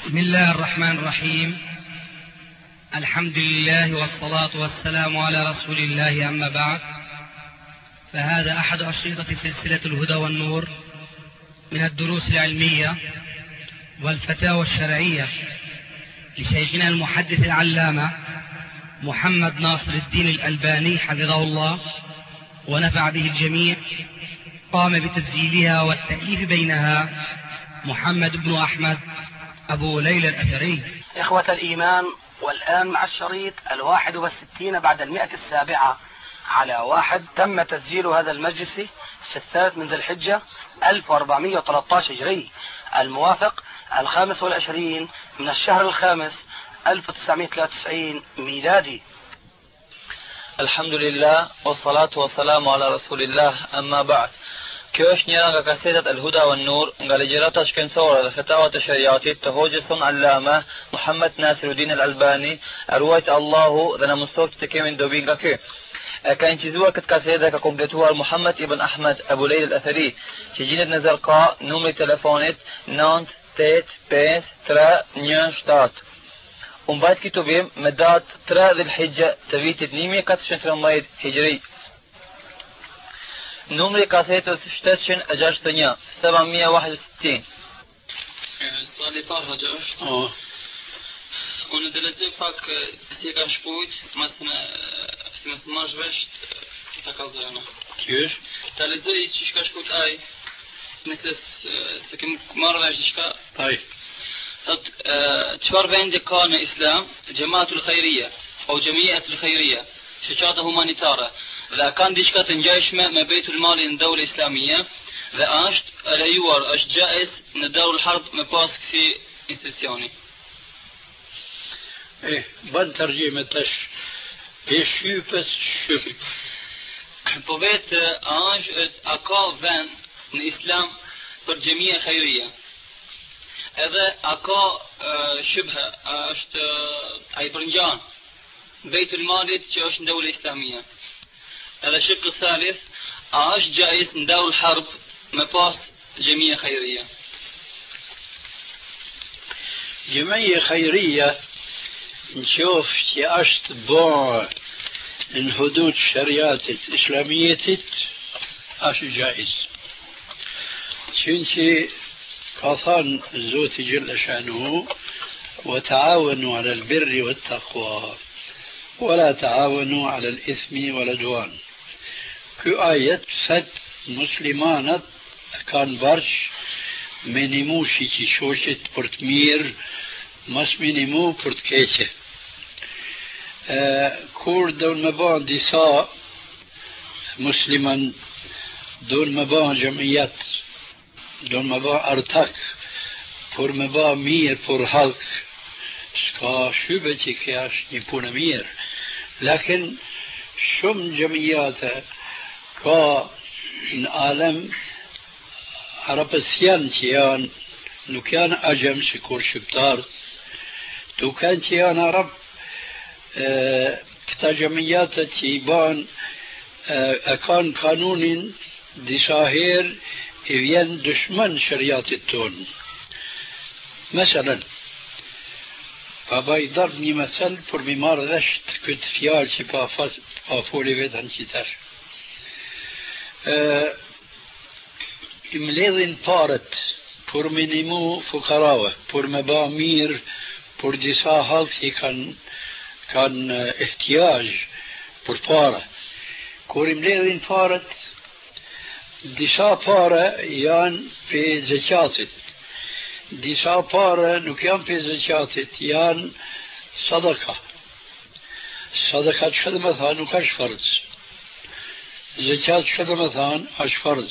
بسم الله الرحمن الرحيم. الحمد لله والصلاة والسلام على رسول الله، أما بعد، فهذا أحد أشرطة سلسلة الهدى والنور من الدروس العلمية والفتاوى الشرعية لشيخنا المحدث العلامة محمد ناصر الدين الألباني حفظه الله ونفع به الجميع. قام بتسجيلها والتأليف بينها محمد بن أحمد أبو ليلى الأثري. إخوة الإيمان، والآن مع الشريط 61 بعد 107 على 1. تم تسجيل هذا المجلس في 3 من ذي الحجة 1413 هجري، الموافق 25 من الشهر الخامس 1993 ميلادي. الحمد لله والصلاة والسلام على رسول الله، أما بعد. Kjo është njëra nga kasetat El Huda wa Nur nga ligjërata shkencore dhe fetavat e shariatit të hoxhës son Allama Muhammad Nasiruddin Al-Albani, ruajt Allahu dhe na mëson të kemi dobi nga ky. Ka incizuar këtë kasetë dhe ka kompletuar Muhammad ibn Ahmad Abu Lejl Al-Athari, që gjendet në Zarqa, numri i telefonit 985-317. U mbajt ky tubim me datë 3 Dhulhijja të vitit 1413 Hijri. Numri i kasetës 761 761. Suali parë hoxha është. Unë dhe lexoj pak si e ka shkruajt, si më marrësh vesh ta kallëzojmë. Qysh? Ta lexoj çish ka shkruajt ai. Nëse se kem marrë vesh diçka. Ai. Thot çfarë vendi ka në Islam Jamatul Khairia apo Jamiatul Khairia, shoqata humanitare, dhe kanë diçka të ngjashme me Beitul Malin në dawlën islamie dhe është lejuar, është jaiz në Darul Harb me pas kësi institucioni. Bën tërgjime tash e shqypës shqypë. Po vetë a ka vend në Islam për Jamia Khairia? Edhe a ka shubha, është a i përngjan Beitul Malit që është në dawlën islamie? هذا الشق الثالث جائز نداول الحرب مباس جمعية خيرية. جمعية خيرية نشوف شي أشت بوع من حدود الشريعة الإسلامية أش جائز. شنشي قاطان الزوت جل شأنه وتعاونوا على البر والتقوى ولا تعاونوا على الإثم والعدوان. Ky ajet fat muslimanat kanë barq minimu shiqi shoqet për të mirë, mas minimu për të keqe. Kur do në ban disa musliman, do në ban gjamiat, do në ban artak, për me ban mirë për halk, s'ka shybe që kja është një punë mirë. Lakin shumë gjamiate ka në alem arapësjan që janë, nuk janë ajem si kur shqiptarët, tu kanë që janë arab, këta gjamiate që i banë e kanë kanunin disa herë i vjen dëshmën shëriatit tonë. Meselen, pa baj darb një mesel për mi marrë dhesht këtë fjallë që pa foli vetën që tash. I mledhin parët për minimu fukarave, për me ba mirë, për disa halk që kanë ihtijaj për para. Kur i mledhin parët, disa para janë për zeqatit, disa para nuk janë për zeqatit, janë sadaka. Sadaka që dhe me tha nuk është farz. Zeqat që dhe me tha është farz.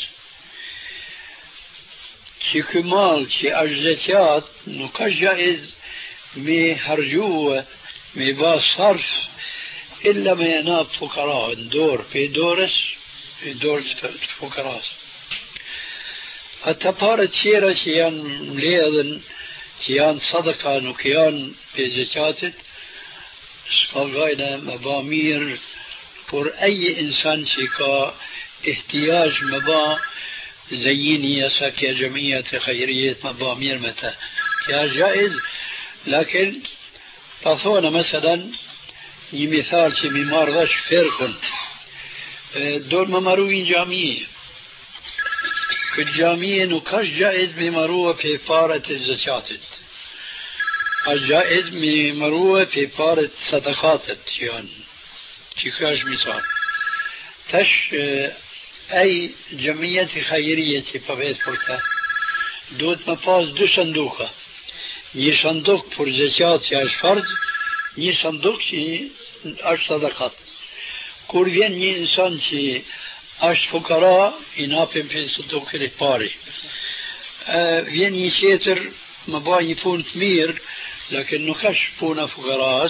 Që ky mal që është zeqat nuk është jaiz me hargjue, me ba sarf, illa me janab fukara, në dorë, për dorës të fukaras. Ata parët qera që janë mledhen, që janë sadaka, nuk janë për zeqatit, s'ka gajna me ba mirë, por eji insan që ka ihtijaj me ba زيني يا ساكي جمعية خيرية مبامير متى يا جائز لكن تعطونا مثلا مثال چې ممار داش فرق دول ممروين جامعية كالجامعية نكاش جائز ممروة في بارة الزكاة الجائز ممروة في بارة صدقات يعني تكاش مثال تش أي جمعية خيرية فبيت فرتا دوت مفاز دو صندوقة një صندوق për zeqat që është farz, një صندوق që është sadakat. Kur vjen një insan që është fukara, I napim për صندوقin e pari. Vjen një tjetër, më ba një punë të mirë, lakin nuk është puna fukaras,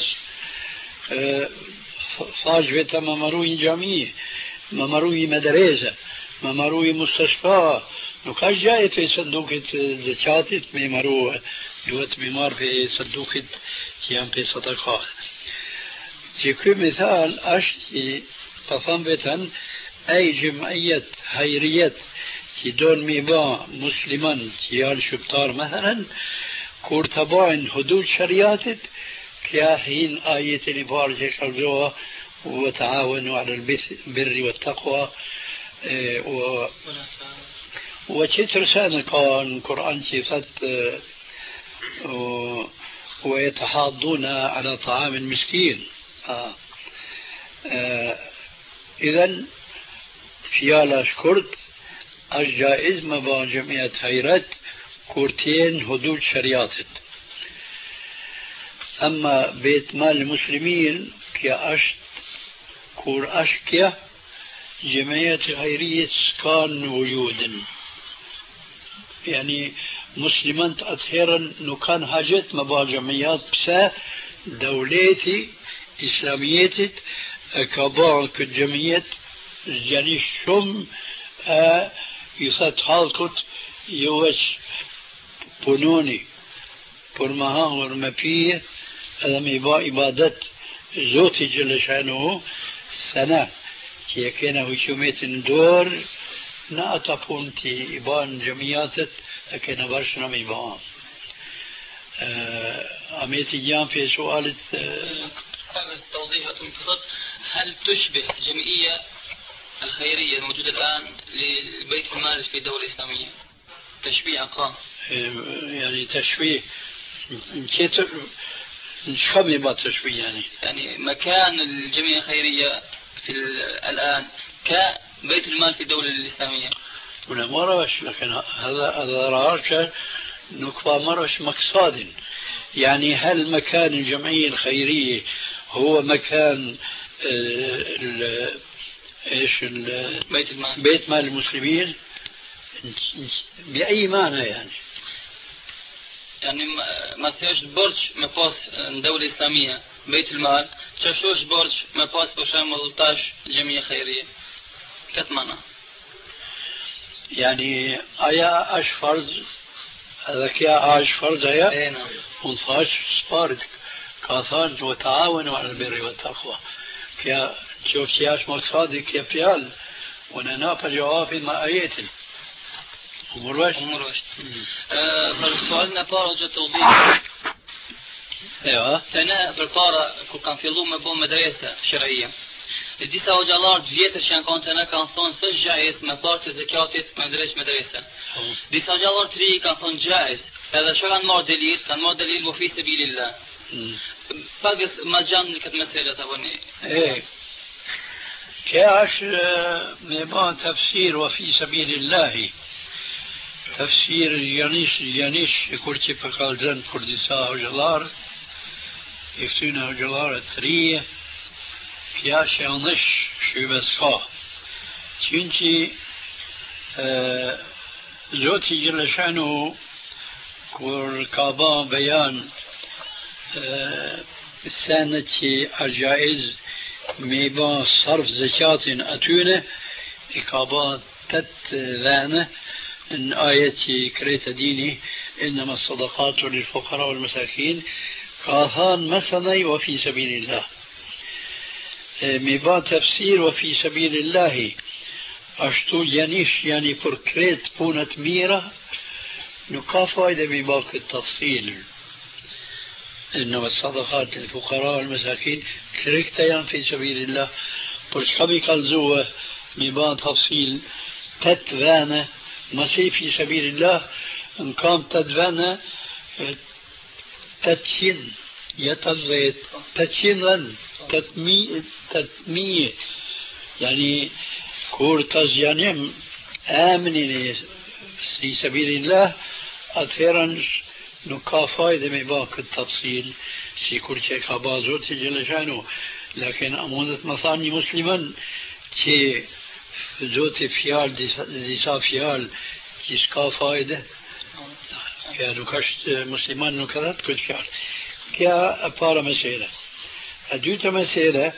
thash vetëm më maru një gjami, më maru një medrese, më maru një mustashfa, nuk është gjajë për صندوقit zeqatit me maru. دوت بمار في صندوق كيان في صدقات تكو مثال أشتي فصنبتا أي جمعية خيرية تدون ميبا مسلمان كيان شبطار مثلا كورتباين حدود شرياتت كياهين آية نبارجة خلجوها وتعاونوا على البر والتقوى وشتر سنة كان قرآن صفت ويتحاضون على طعام المسكين إذن فيالا شكرت الجائز مبا جمعية خيرات كورتين حدود شرياتت أما بيت مال المسلمين كي أشت كور أشكيا جمعية خيرية كان وجودا يعني مسلمان أطهيرا نكان حاجات مبا جمعيات بسا دولتي إسلاميتي كبار كجمعيات يعني شم يسات حالكت يوش بنوني برمها ورمبيه ألم يبا إبادة زوتي جل شانه سنة كي كان وشوميت دور نأتا بونتي إبان جمعياتت لكن برشنا ميبان عميتي جان في سؤال توضيح منبسط. هل تشبه جمعية الخيرية الموجودة الآن لبيت المال في الدولة الإسلامية تشبيه أقام؟ يعني تشبيه كيف خمي ما تشبيه يعني مكان الجمعية الخيرية في الآن كبيت المال في الدولة الإسلامية. ولا مرش لكن هذا رأيك نكفى مرش مقصاد يعني هل مكان الجمعية الخيرية هو مكان بيت مال المسلمين بأي معنى يعني ما تيجي برج ما باس الدولة الإسلامية بيت المال تشوش برج ما باس بشامل 13 جمعية خيرية كت معنى يعني أيا أش فرض هذا كيا أش فرض هيا نعم ونفاش سبارد كاثان وتعاونوا على البر والتقوى كيا شوف سياش مقصادي كيا فيال وننا فجواب ما آيات أمور وش فالسؤالنا طارة جا توضيح ايوه سنة بالطارة كان في ظلم بو مدرسة شرعية disa hoxhallar të vjetër që janë kanë të në kanë thonë së gjajës me partë të zekatit me drejsh medresa. Disa hoxhallar të ri kanë thonë gjajës, edhe që kanë marrë delil më fi sabilillah. Pagës ma gjanë në këtë meselë të bëni. كاش ميبان تفسير وفي سبيل الله تفسير الجانيش كورتي فقال جن كردسا وجلار يفتونا وجلار التريه كاش يانش شو بسخا تشينتي زوتي جل شانو كور كابان بيان السنة الجائز ميبان صرف زكاة أتونه إقابات تتذانه من آية كريت ديني إنما الصدقات للفقراء والمساكين قاهان مثني وفي سبيل الله ميبان تفسير وفي سبيل الله أشتو ينيش يعني فركريت بونة ميرة نقا فايدة ميباك التفصيل إنما الصدقات للفقراء والمساكين كريكتيان في سبيل الله برشكبي كالزوة مبان تفصيل تتفانا مسي في سبيل الله إن كان تتفانا تتشين يتزيت تتشين تتمية يعني كور تزيانيم آمنين في سبيل الله أثيرا نكا فايدة من باك التفصيل في كل شيء كبازوت جل شانه لكن أمونة مثاني مسلما تي زوت فيال ديسا فيال تيسكا فايدة كأنه كشت مسلمان نكذات كل فيال كيا أبارا مسيرة أدوتا مسيرة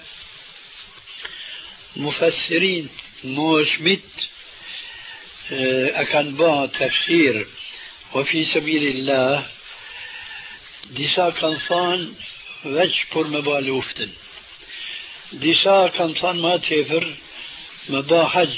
مفسرين موشمت أكان با تفسير وفي سبيل الله ديسا كان وجه پر مبالوفتن ديسا كان ما تفر مبا حج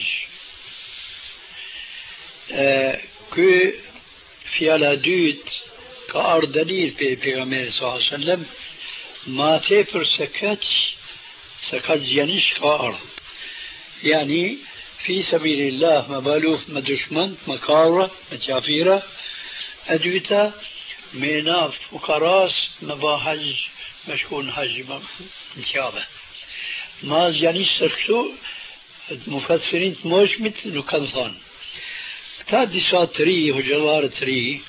كو في على دوت كأردليل بيغمير صلى الله عليه وسلم ما تفر سكت زيانيش كأرض يعني في سبيل الله مبالوف مدشمن مكارة مجافيرة أدوتا ميناف فقراس مبا حج مشكون حج مشابه ما زيانيش سكتو مفسرين موشمت نكنثان كتاد ديسا تري وجوار تري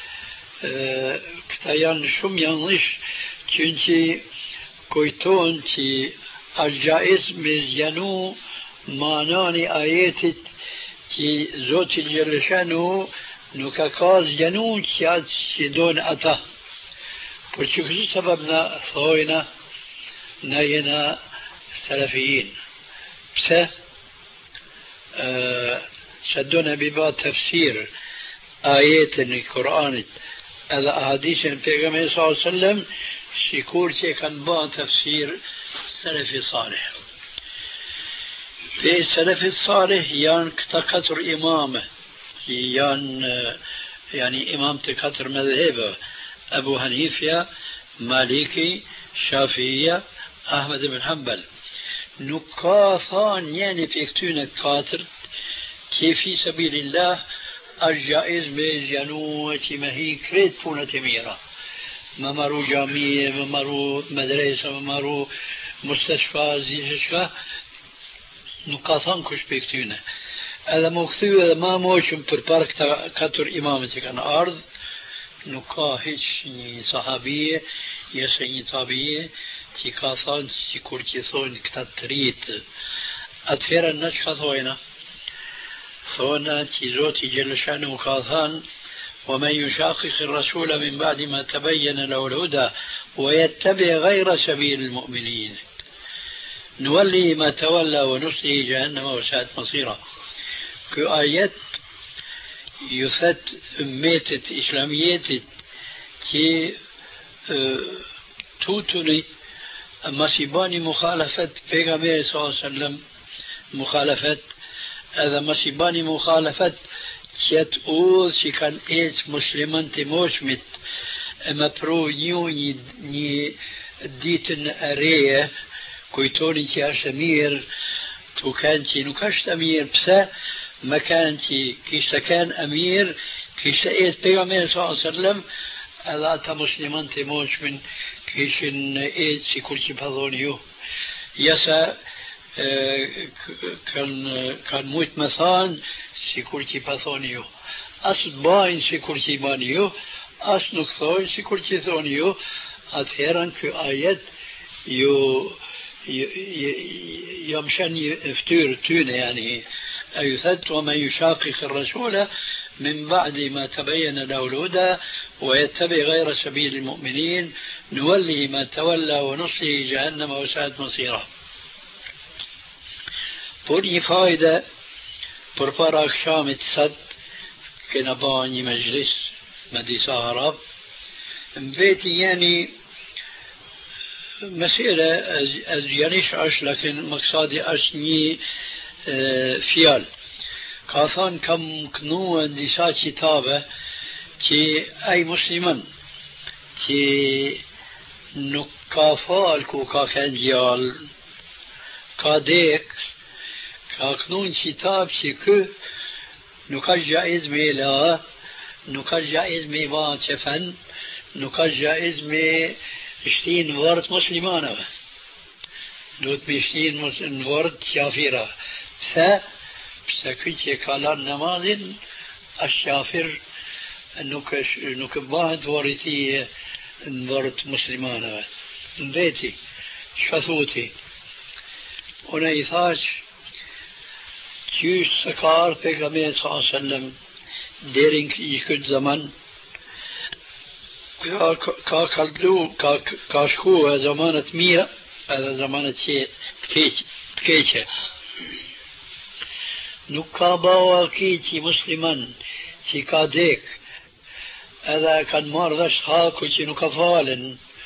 كتايان شم ينش چونچه كويتون چي الجائز مزيانو ماناني آياتت چي زوت الجلشانو نكاكاز ينو چياد شدون أتا برچكسو سببنا ثوينا ناينا سلفيين بس شدونا ببا تفسير آيات القرآن هذا أحاديث النبي صلى الله عليه وسلم شكور كان با تفسير سلفي صالح في السلف الصالح يان كتر إمامه يان يعني إمام كتر مذهبه أبو حنيفة مالكي شافعية أحمد بن حنبل نكاثان يعني في كتونة كاتر كيف في سبيل الله الجائز بيزيانوة ما هي كريت فونة ميرا ممرو جامعية ممرو مدرسة ممرو مستشفى زيشكا نقاطان كش بيكتونه هذا مكتوب هذا ما موشم بربارك كتر إمامتك عن أرض نقاهش صحابية يسني طابية تقاطان تكورتيثون كتاتريت أتفير النشخة ثوينة ثونا تيزوتي جلشان مقاطان ومن يشاقق الرسول من بعد ما تبين له الهدى ويتبع غير سبيل المؤمنين نولي ما تولى ونصله جهنم وساءت مصيره كآيات يثت أميتة إسلامية كي توتني مصيباني مخالفة بيغمير صلى الله عليه وسلم مخالفة هذا مصيباني مخالفة كيت أول كان إيش مسلمان تموشمت أما برو ني ديتن أريه كويتوني كي أمير تو كانتي نكشت أمير بسا ما كانتي كيش كان أمير كيش إيت بيغمير صلى الله عليه وسلم هذا تا مسلمان تموش من كيش إيت سي كل شي بهذونيو يسا كان موت مثان سي كل شي بهذونيو أصل باين سي كل شي بانيو أصل نكثوي سي كل شي ثونيو أتهيران في آيات يمشان يفتور تون يعني أيثت ومن يشاقق الرسول من بعد ما تبين له الهدى ويتبع غير سبيل المؤمنين نوله ما تولى ونصله جهنم وساءت مصيره بني فائدة برفار أخشام صد كنباني مجلس مدي سهراب بيتي يعني مسيرة أزيانيش أش لكن مقصادي أشني فيال كافان كم كنو اندسا كتابة كي أي مسلمان كي nuk ka fal ku ka kanë gjallë, ka dek, ka knun qitab që kë nuk ka gjaiz me la, nuk ka gjaiz me ba qefen, nuk ka gjaiz me shtin vërët muslimanëve. Duhet me shtin në vërët qafira. Pse? Pse këtë që ka lanë namazin, është qafir, nuk bëhet vërëti në vërët muslimanëve. Në beti, që ka thuti? Unë I thash, qysh se ka ardhë pejgamberi s.a.s. deri në këtë zaman, ka shku e zamanët mira edhe zamanët që keqe. Nuk ka bawa ki që musliman që ka dek edhe kanë marrë dhe haku që nuk ka falen,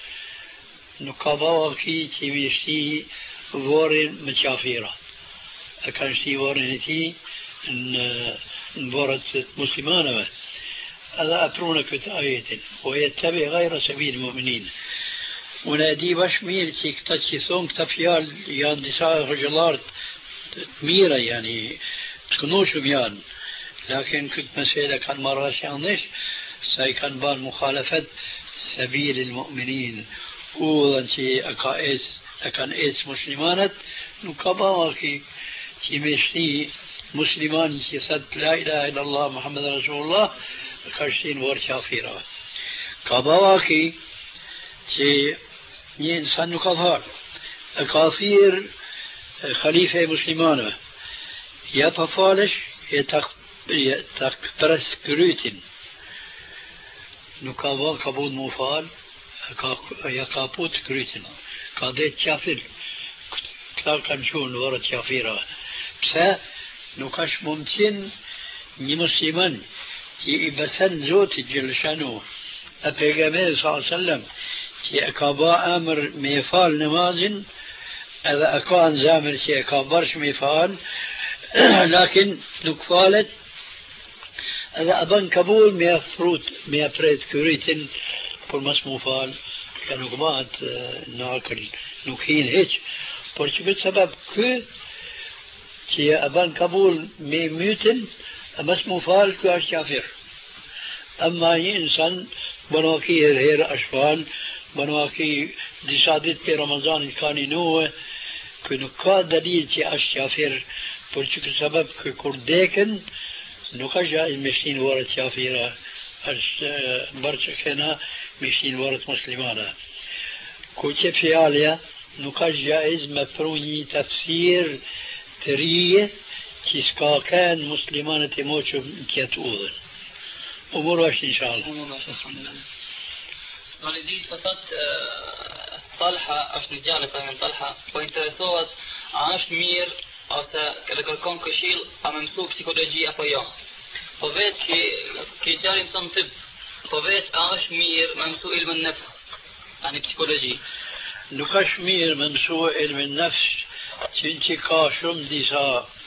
nuk ka bawa ki që mi shti vorin me qafira. E kanë shti vorin E ti në vorët muslimanëve. Edhe aprunë këtë ajetin. O jetë tabi gajra sabil mu'minin. Unë e di bash mirë që këta që thonë këta fjallë janë disa hëgjëllartë të mira, yani të kënushëm janë. Lakin këtë mesele kanë marrë rasjanisht, sa I kanë banë mukhalafet sabilil mu'minin. Udhën që e kanë ecë muslimanët, nuk ka bawa ki që me shti musliman që thëtë la ilaha illallah Muhammed Rasulullah, ka shtin vorë qafira. Ka bawa ki që një insan nuk ka tharë, e ka thirë khalife e muslimanëve, ja pa falesh, e ta këpëres krytin. Nuk ka ba ka bud mu falë, ja ka put krytin, ka dhe qafir. Këta kanë qunë vorët qafira. Pse? Nuk është mundësin një musliman që I besen Zotit Gjellëshanu e pejgamberi s.a.s. që e ka ba amër me falë namazin edhe e ka në zamër që e ka bërsh me falë lakin nuk falet edhe e bën kabul me afret këritin për mas mu falë ka nuk bëhet në akël nuk hin heq por që këtë sebeb kë që e bën kabul me mytin e mas mu falë kë është qafir. Amma një insan bëno ki herë është falë bëno ki disa ditë për Ramazanit ka një nuhe kë nuk ka dalil që është qafir për që këtë sebeb kë kur deken nuk është gjaiz me shtin varët qafira është bërë që kena me shtin varët muslimana. Ku që fjalja nuk është gjaiz me pru një tafsir të rije që s'ka kanë muslimanët e moqëm në kjetë udhën. Umur është inshallah. Umur është alhamdulillah. Në ditë të thotë Talha është një gjallë për Talha, po interesohet a është mirë ose edhe kërkon këshill a me mësu psikologji apo jo. Po vetë që gjallë mëson tip, po vetë a është mirë me mësu ilmën nefs, tani psikologji. Nuk është mirë me mësu ilmën nefs, që ka shumë disa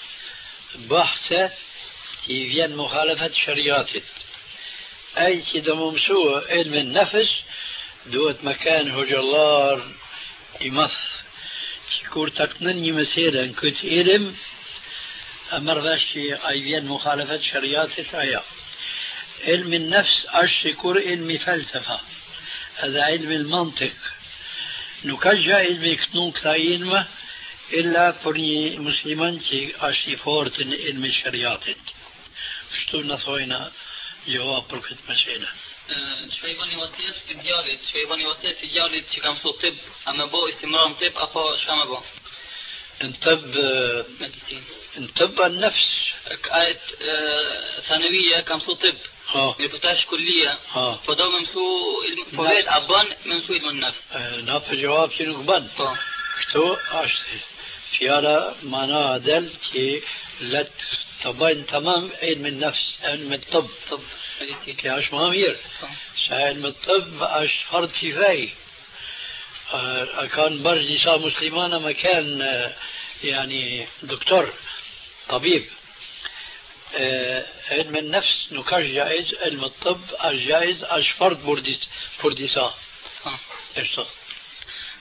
bahse që I vjen mukhalafat shariatit. Ai që do më mësu ilmën nefs, duhet me kanë hoxhallar I madh që kur të këtënën një mesele në këtë ilm e mërvesh që ai vjen mukhalafat shariatit aja. Ilmi nefs është sikur ilmi falsafa edhe ilmi mantik. Nuk është gjaiz me këtënu këta ilma illa për një musliman që është I fortë në ilmi shariatit. Kështu në thojna gjawab për këtë mesele. Që I bani vasilet të djallit, që I bani vasilet të djallit që kam su tip, a me bo istimram tip, apo shka me bo? Në tëbë nefs. Ajt thanëvija kam su tip, një përtash kullia, po do me mësu, po vetë a ban me mësu ilmën nefs. Na për gjawab që nuk ban. Këto është fjala mana adel që letë të bajnë tamam ilmën nefs, ilmën tëbë. Kja është ma mirë. Sa ilmë të tëbë është fard kifaj. Kanë bërë disa muslimana me kanë yani doktor, tabib. Ilmë nefs nuk është gjaiz, ilmë të tëbë është gjaiz, është fard për disa. Eshto.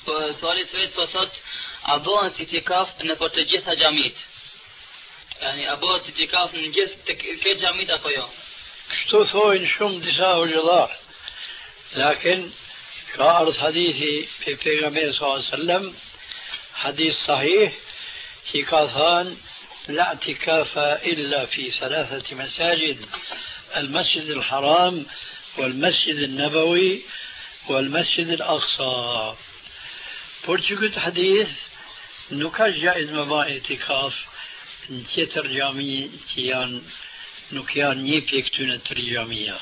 Suali të vetë po thot, a bëhet itikaf në për të gjitha xhamit? Yani a bëhet itikaf në gjithë të këtë xhamit apo jo? Kështu thojnë shumë disa hoxhallar. Lakin ka ardhur hadithi pe pejgamberit sallallahu alaihi wasallam, hadith sahih, që ka thënë لا اعتكاف إلا في ثلاثة مساجد المسجد الحرام والمسجد النبوي والمسجد الأقصى. Por që këtë hadith nuk ka gjaiz me ba etikaf në tjetër gjami që nuk janë një pje këtyne të gjamia.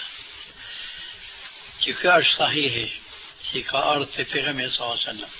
Që kjo është sahihi, që ka ardhë për pejgamberi sallallahu alaihi wasallam.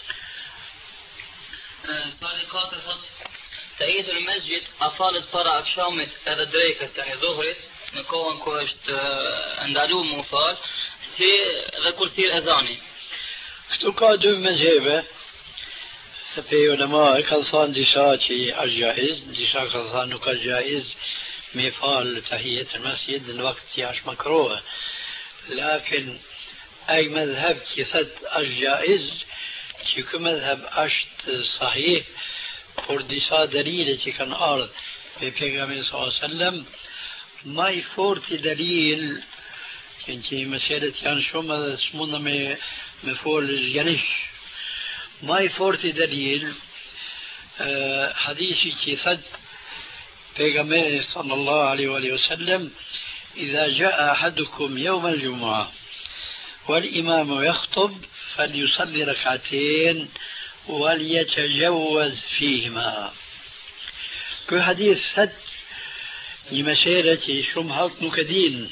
Sali 4 thot, të jetë në mesgjit, a falet para akshamit edhe drekës të një dhuhrit, në kohën ku është ndalu mu falë, si dhe kur thirë ezani. Këtu ka dy mezhebe, se pe ulema e kanë thënë disa që është jaiz, disa kanë thënë nuk është jaiz me falë tahijet në mesjid në vakt që është makruhe. Lakin ai mezheb që thët është jaiz, që kë mezheb është sahih, por disa dalile që kanë ardhë pe pejgamberi sallallahu alaihi wasallam, ma i forti dalil që meselet janë shumë edhe s'munda me folë zgjanish. Ma i forti dalil hadithi që thët pejgamberi sallallahu alaihi wasallam إذا جاء أحدكم يوم الجمعة والإمام يخطب فليصلي ركعتين وليتجوز فيهما. كل حديث ثت لمسيرة شم هالت نكدين.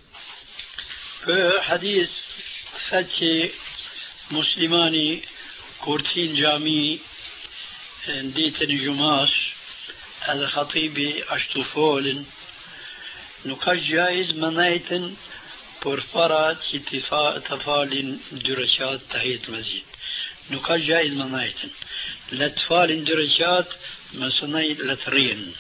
كل حديث ثت مسلماني كورتين جامي ديتن جماس هذا خطيبي أشتفول نكاش جائز منايتن por para që të falin dy rekat tahiyat masjid. Nuk ka gjaiz më najten. Le të falin dy rekat, më sënaj le të rrinë.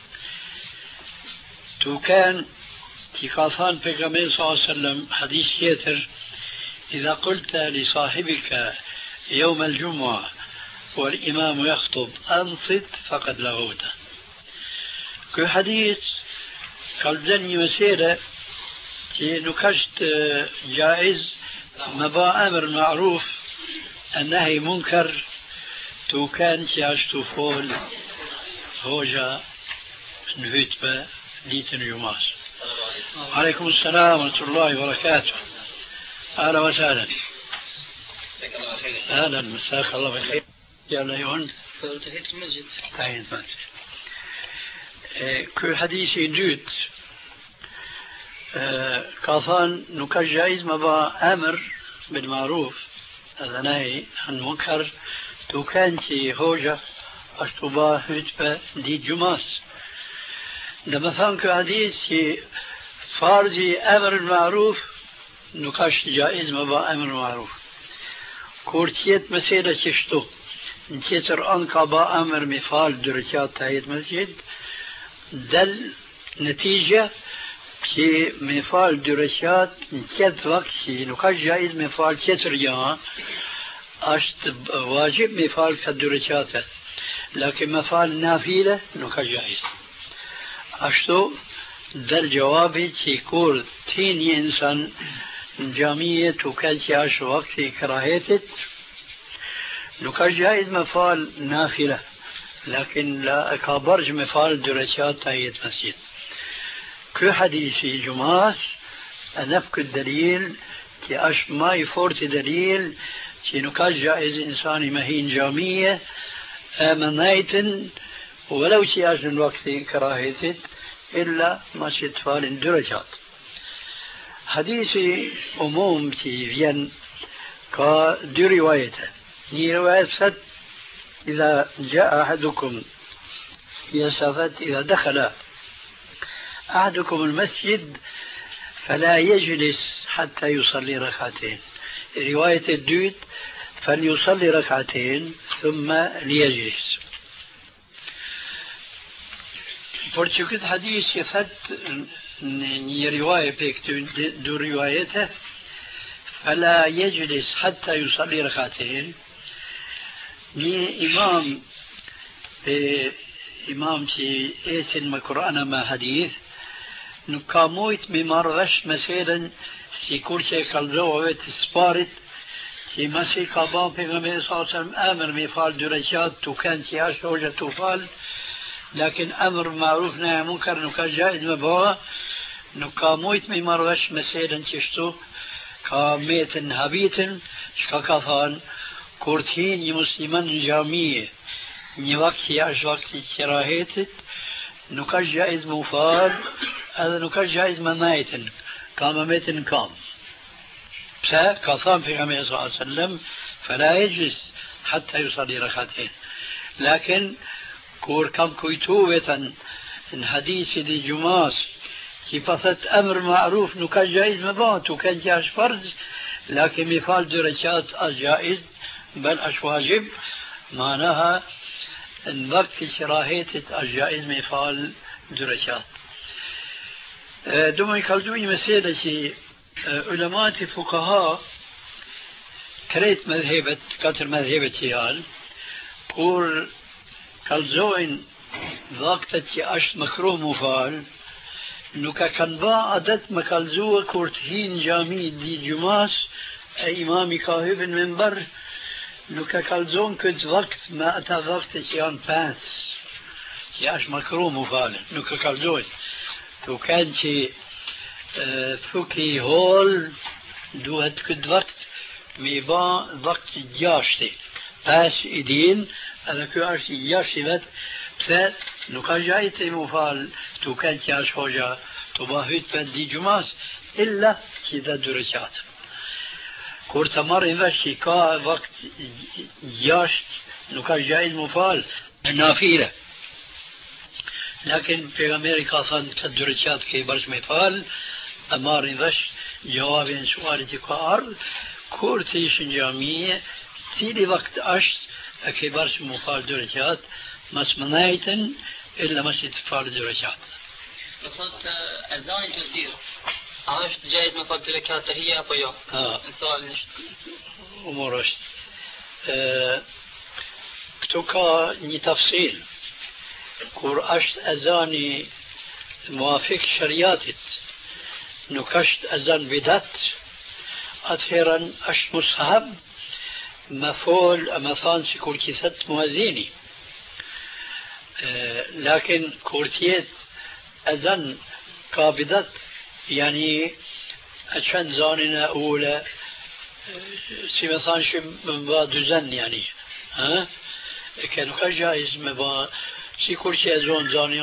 Tu kanë, që ka thanë pejgamberi sallallahu alaihi wasallam, hadith tjetër, إذا قلت لصاحبك يوم الجمعة والإمام يخطب أنصت فقد لغوت. كل حديث قال دني مسيرة نكشت جائز مبا أمر معروف النهي منكر تو كان تياشتو فول هوجا نهيتبا ليتن يوماس. عليكم السلام ورحمة الله وبركاته. أهلا وسهلا. أهلا مساك الله بالخير. يا ليون تحية المسجد. تحية المسجد. كل حديث يدوت كافان نكاش جائز مبا أمر بالمعروف هذا نهي عن منكر تو كانتي هوجة أشتباه هتبة دي جماس لما ثانك حديث فارجي أمر المعروف نكاش جائز مبا أمر معروف كورتيت مسيرة تشتو نتيتر أنك با أمر مفال درجات تحية مسجد دل نتيجة كي مفال درجات نتيت وقت كي نكاش جائز مفال تيتر جاها أشت واجب مفال كالدرجات لكن مفال نافلة نكاش جائز أشتو دل جوابي كي كور تيني إنسان جامية وكالتي عشر وقت كراهيتت نكاش جائز مفال نافلة لكن لا أكابرج مفال درجات تحية مسجد. كل حديثي جماس أنفك الدليل كي أش ما يفورت دليل كي نكاش جائز إنساني مهين جامية آمنايتن ولو كي أجن الوقت كراهيتت إلا ما شتفال درجات. حديثي عموم كي فين كا دي روايته ني رواية ست إذا جاء أحدكم إذا دخل أحدكم المسجد فلا يجلس حتى يصلي ركعتين. رواية الدود فليصلي ركعتين ثم ليجلس. Por këtë hadith që thët një rivaje për këtë du rivajete فلا يجلس حتى يصلي ركعتين إمام إمام شي إيسن ما قرآن ما حديث نكامويت بمرغش مثلا سيكون شي كالزوة سبارت شي مسي كابان في غمي صلى الله عليه وسلم أمر مفال درجات تكان شي أشوجة تفال لكن أمر معروف نهي منكر نكا جائز مبوا نكامويت بمرغش مثلا تشتو كاميت هبيت شكا كفان كورتين يمسلمان جامية ني وقت ياش وقت كراهيت نكا جائز مفال هذا نكا جائز منايتن كاماميتن كام بسا كثام في غمي صلى الله عليه وسلم فلا يجلس حتى يصلي ركعتين لكن كور كم كويتوة الحديث دي جماس صفات أمر معروف نكا جائز مبات وكان جاش فرض لكن مفال درجات الجائز بل أش واجب معناها ان وقت شراهية الجائز مفال درجات دوما يكالدوني مسألة شي علماء فقهاء كريت مذهبة كتر مذهبة شيال كور كالزوين وقت شي أش مكروه مفال نوكا كان با عدد مكالزوة كورتهين جامي دي جماس إمامي كاهب المنبر نوكا كالزون كنت وقت ما أتى وقت شيان بانس شي أش مكروه مفال نوكا كالزوين تو كان شي فوكي هول دوهت كنت وقت ميبا وقت جاشتي باس إدين هذا كو أش جاشتي بات بسات نوكا جايتي مفال تو كان شي أش هوجا تو باهيت بات دي جماس إلا كذا درجات كورتا مرة وشي كا وقت جاشت نوكا جايز مفال نافيلة لكن في أمريكا صان كدرجات كي برش مفال أمار وش جواب سؤال تكار كورتيش جامية تيلي وقت أشت كي برش مفال درجات مس منايتن إلا مس تفال درجات فقط أذان تصير عاشت جايز مفال درجات هي أبيا سؤال أمورش كتوكا نتفصيل كور أشت أذاني موافق شرياتت نكشت أذان بدات أثيرا أشت مصحب مفول مثلا سيكون كيست مؤذيني لكن كورتيت أذان كابدت يعني عشان زاننا أولى سيمثان شي مبا دزن يعني ها كانوا كجائز مبا سيكون شي أزون زانيا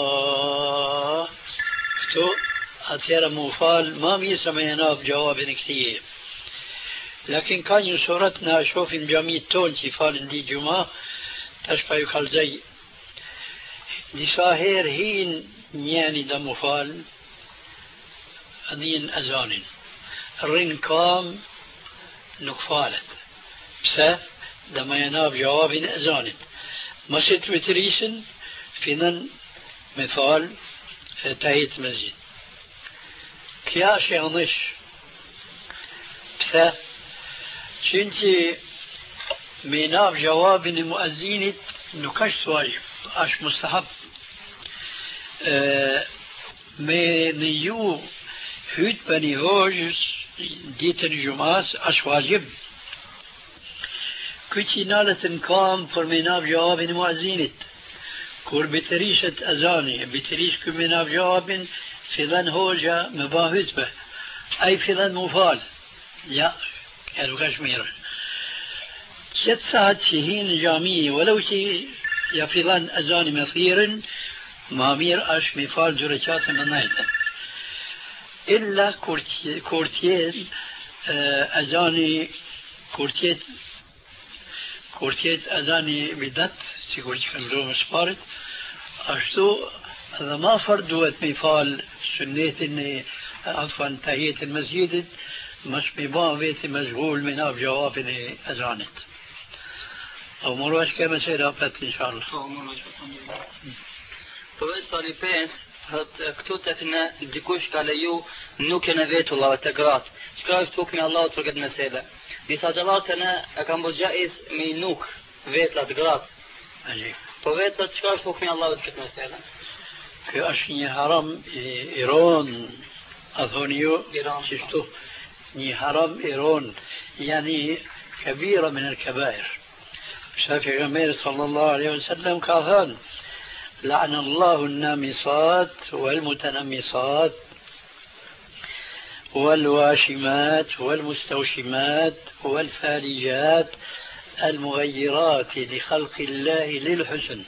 تو أثيرا مفال ما ميسمينا بجواب نكتيه لكن كان يصورتنا شوف جميع تون فال دي جمعة تشبه يقال زي دي ساهر هين يعني دم فال أدين أزانين الرين كام نكفالت بس دم يناب جواب أزانين مسجد وتريسن فينا مثال تهيت مسجد كياش يعنش بس شنتي مناب جواب المؤذين نكش واجب اش مستحب نيو هيت بني هوجس ديت الجماس اش واجب كتي نالة كام فرمناب جواب المؤذين كور بتريشة أذاني بتريش كمناب جواب فلان هوجا مباهت به أي فلان مفال يا قالوا كشمير 6 ساعات شهين جامية ولو شي يا فلان أذاني مثيرا مامير أش مفال درجات منايتا إلا كورتيت أذاني كورتيت أذاني بدت سيكورتي كنزوم سبارت أشتو هذا ما فردوت مفال سنيت إني عفوا تهية المسجد مش بيبان بيتي مشغول من أب جوابني أذانت أو مروش كما سيرابت إن شاء الله Përveç paripens, këtu të të në dikush ka leju nuk e në vetulla të gratë. Çka është hukmi Allahut për këtë mesele? Disa xhallar të në e kanë bërë gjaiz me nuk vetlat gratë. أجي Po vetlat çka është hukmi Allahut këtë mesela? في أشني حرام إيران أظنيو إيران. شفتو ني حرام إيران يعني كبيرة من الكبائر. شافي غمير صلى الله عليه وسلم كافان لعن الله النامصات والمتنمصات والواشمات والمستوشمات والفالجات المغيرات لخلق الله للحسن.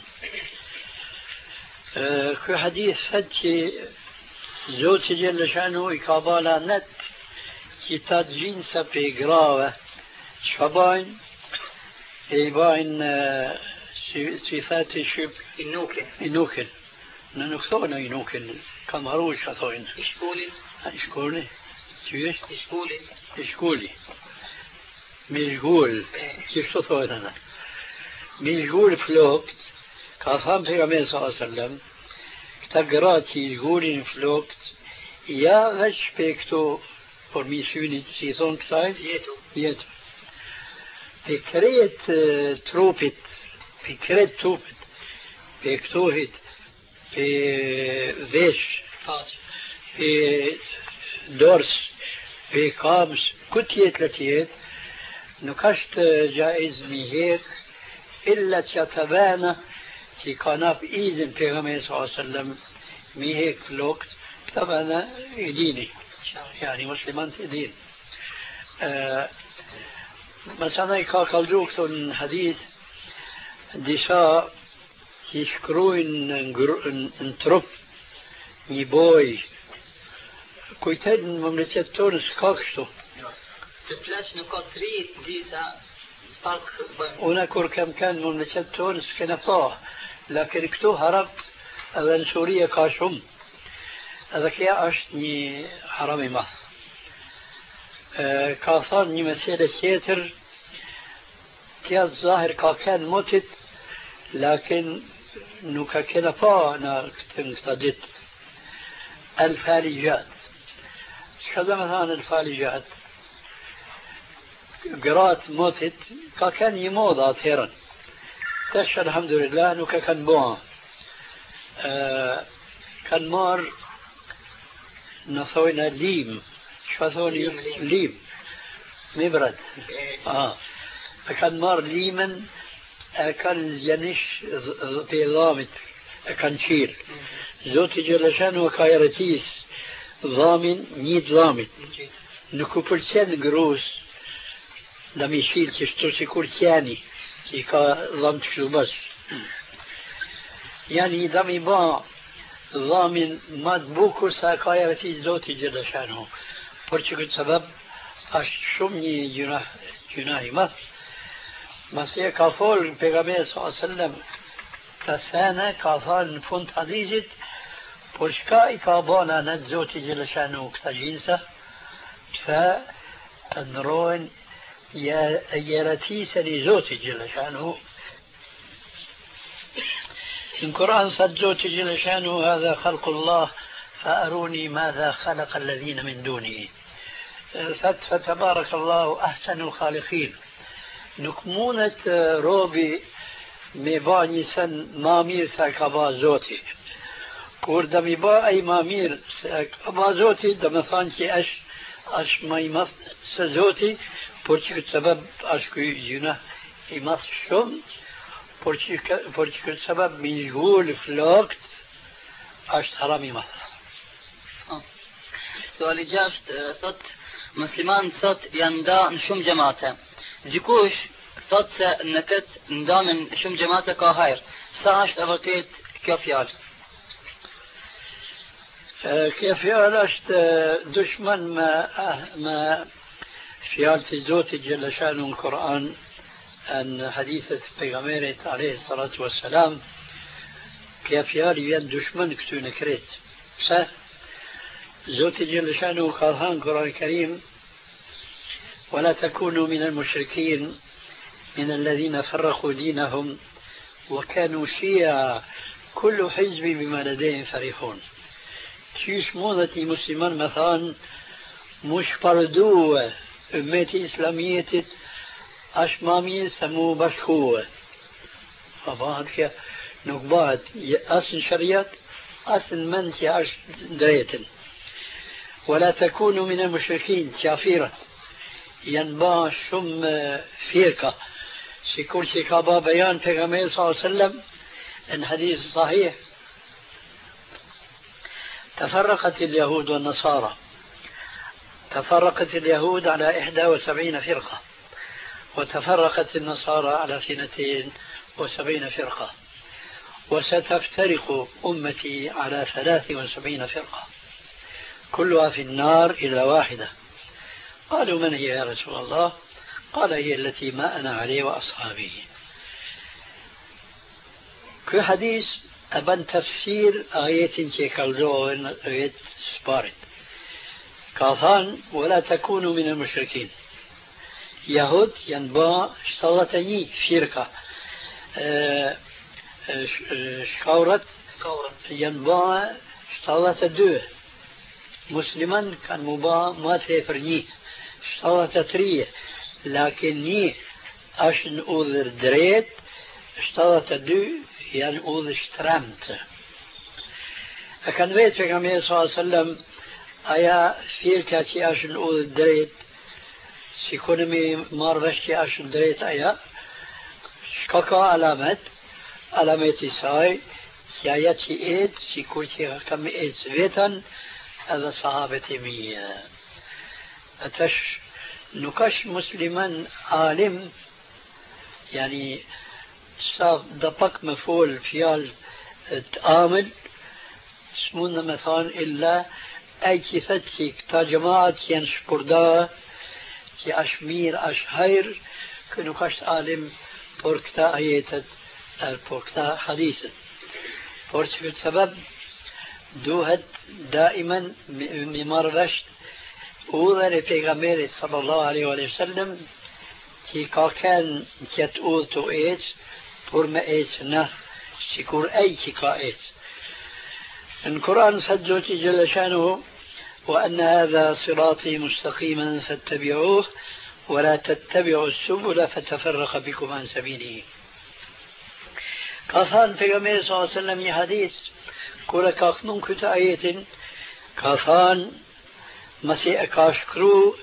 في حديث فتي زوجي جل شأنه إكابالا نت كتاد جنسة بيقراوة شباين إيباين صفات شب إنوكن ننكثونا إنوكن كمهروش خثوين إشكولي شويش إشكولي مشغول كيف تثوين أنا مشغول فلوكت كافان في غمين صلى الله عليه وسلم تقراتي يقولين فلوكت يا غش بيكتو برميسوني سيزون كتاين يتو بكريت تروبت بكريت توبت بكتوهت بفيش بدورس بقامس كتيت لتيت نكشت جائز ميهيك إلا تيتبانا في قناف إيدن في صلى الله عليه وسلم ميهيك فلوكت طبعا يديني يعني مسلمان دين مثلا كاكالجوك ثون حديث ديشا يشكروين انتروب نيبوي كويتين مملكة تونس كاكشتو تبلاش نقاطريت ديسا هنا كم كان مملكة تونس كنفاه لكن كتو هربت أذن سوريا كاشم هذا كيا أشتني حرامي ما كاثان مسألة سيتر كيا الظاهر كان موتت لكن نوكا كنفاه أنا كتنقتدت الفالجات كذا مثلا الفالجات قرات موتت كان يموضة ثيرا تشهد الحمد لله انه كان بوان كان مار نصوينا ليم شفاثوني ليم مبرد كان مار ليمن كان ينش في ضامت كان شير زوتي جلشان وكايرتيس ضامن نيد ضامت نكوبلسان جروس لم يشيل تشتو سيكور ثاني كا ضمت شو بس يعني دمي با ضامن ماد بوكو ساكايرتي زوتي جل شانه برشكل سبب اشومني جناحي ما سي كافول بيغامبر صلى الله عليه وسلم تسانا كافان فونت حديثت برشكا إكابانا ند زوتي جل شانه كتاجينسا فنروين يرتيس لزوتي جل شانه القرآن فالزوتي جل شانه هذا خلق الله فأروني ماذا خلق الذين من دونه فتبارك الله أحسن الخالقين نكمونة روبي مباني سن مامير ثاكبا زوتي كورد مبا أي مامير ثاكبا زوتي دمثانتي أش مايمث سزوتي برشكل سبب أشكي جناح إمث شم برشكل سبب مشغول في الوقت أش حرامي مث سؤالي جاشت ثت مسلمان ثت يندا نشم جماعته ديكوش ثت نكت ندا من شم جماعته كهاير ساعشت أفرتيت كافيال كيف يالشت دشمن ما فيالت زوتي جل شانه القرآن أن حديثة بيغميرة عليه الصلاة والسلام كيف يالي ين دشمن كتو نكريت زوتي جل شانه قالها القرآن الكريم ولا تكونوا من المشركين من الذين فرقوا دينهم وكانوا شيعا كل حزب بما لديهم فرحون تيش موضتي مسلمان مثلا مش فردوه أمتي إسلامية أشمامي سمو بشخوة فبعد نقبات أصل شريعة أصل من تعيش دريتن ولا تكونوا من المشركين كافرة ينبع شم فيركة سيكون شكابا بيان پیغمبر صلى الله عليه وسلم ان حديث صحيح تفرقت اليهود والنصارى تفرقت اليهود على 71 فرقة وتفرقت النصارى على 72 فرقة وستفترق أمتي على 73 فرقة كلها في النار إلا واحدة قالوا من هي يا رسول الله قال هي التي ما أنا عليه وأصحابي كل حديث أبن تفسير آية تكالزوين آية سبارت كافان ولا تكونوا من المشركين يهود ينبع اشتغلتني فرقة شكورت ينبع اشتغلت دو مسلما كان مبا ما تفرني اشتغلت تريه لكني أشن أوذر دريت اشتغلت دو يعني أوذر اشترمت أكن بيت پیغمبر صلى الله عليه وسلم آیا فیرکا چی أشن أوذر دريت سيكونمي مارش چی أشن دريت آیا شكاكا علامت ساي سيايا چی ايد سيكون چی كم ايد سويتن هذا صحابتي مية أتش نكش مسلما عالم يعني صاف دبق مفعول فيال تآمل اسمونا مثلا إلا أي كيستك تا جماعة ينشبردا كي أشمير أشهير كنكش عالم بوركتا آيات بوركتا حديثا بوركتا سبب دوهد دائما ممارشت أوذر پیغمبر صلى الله عليه وسلم كي كان كتقول تو إيش فرم إيش نه شكور أي كائس القرآن سجل جل شانه وأن هذا صراطي مستقيما فاتبعوه ولا تتبعوا السبل فتفرق بكم عن سبيله كافان پیغمبر صلى الله عليه وسلم يحديث كل كاخنون كت آية كافان مسيء كاشكرو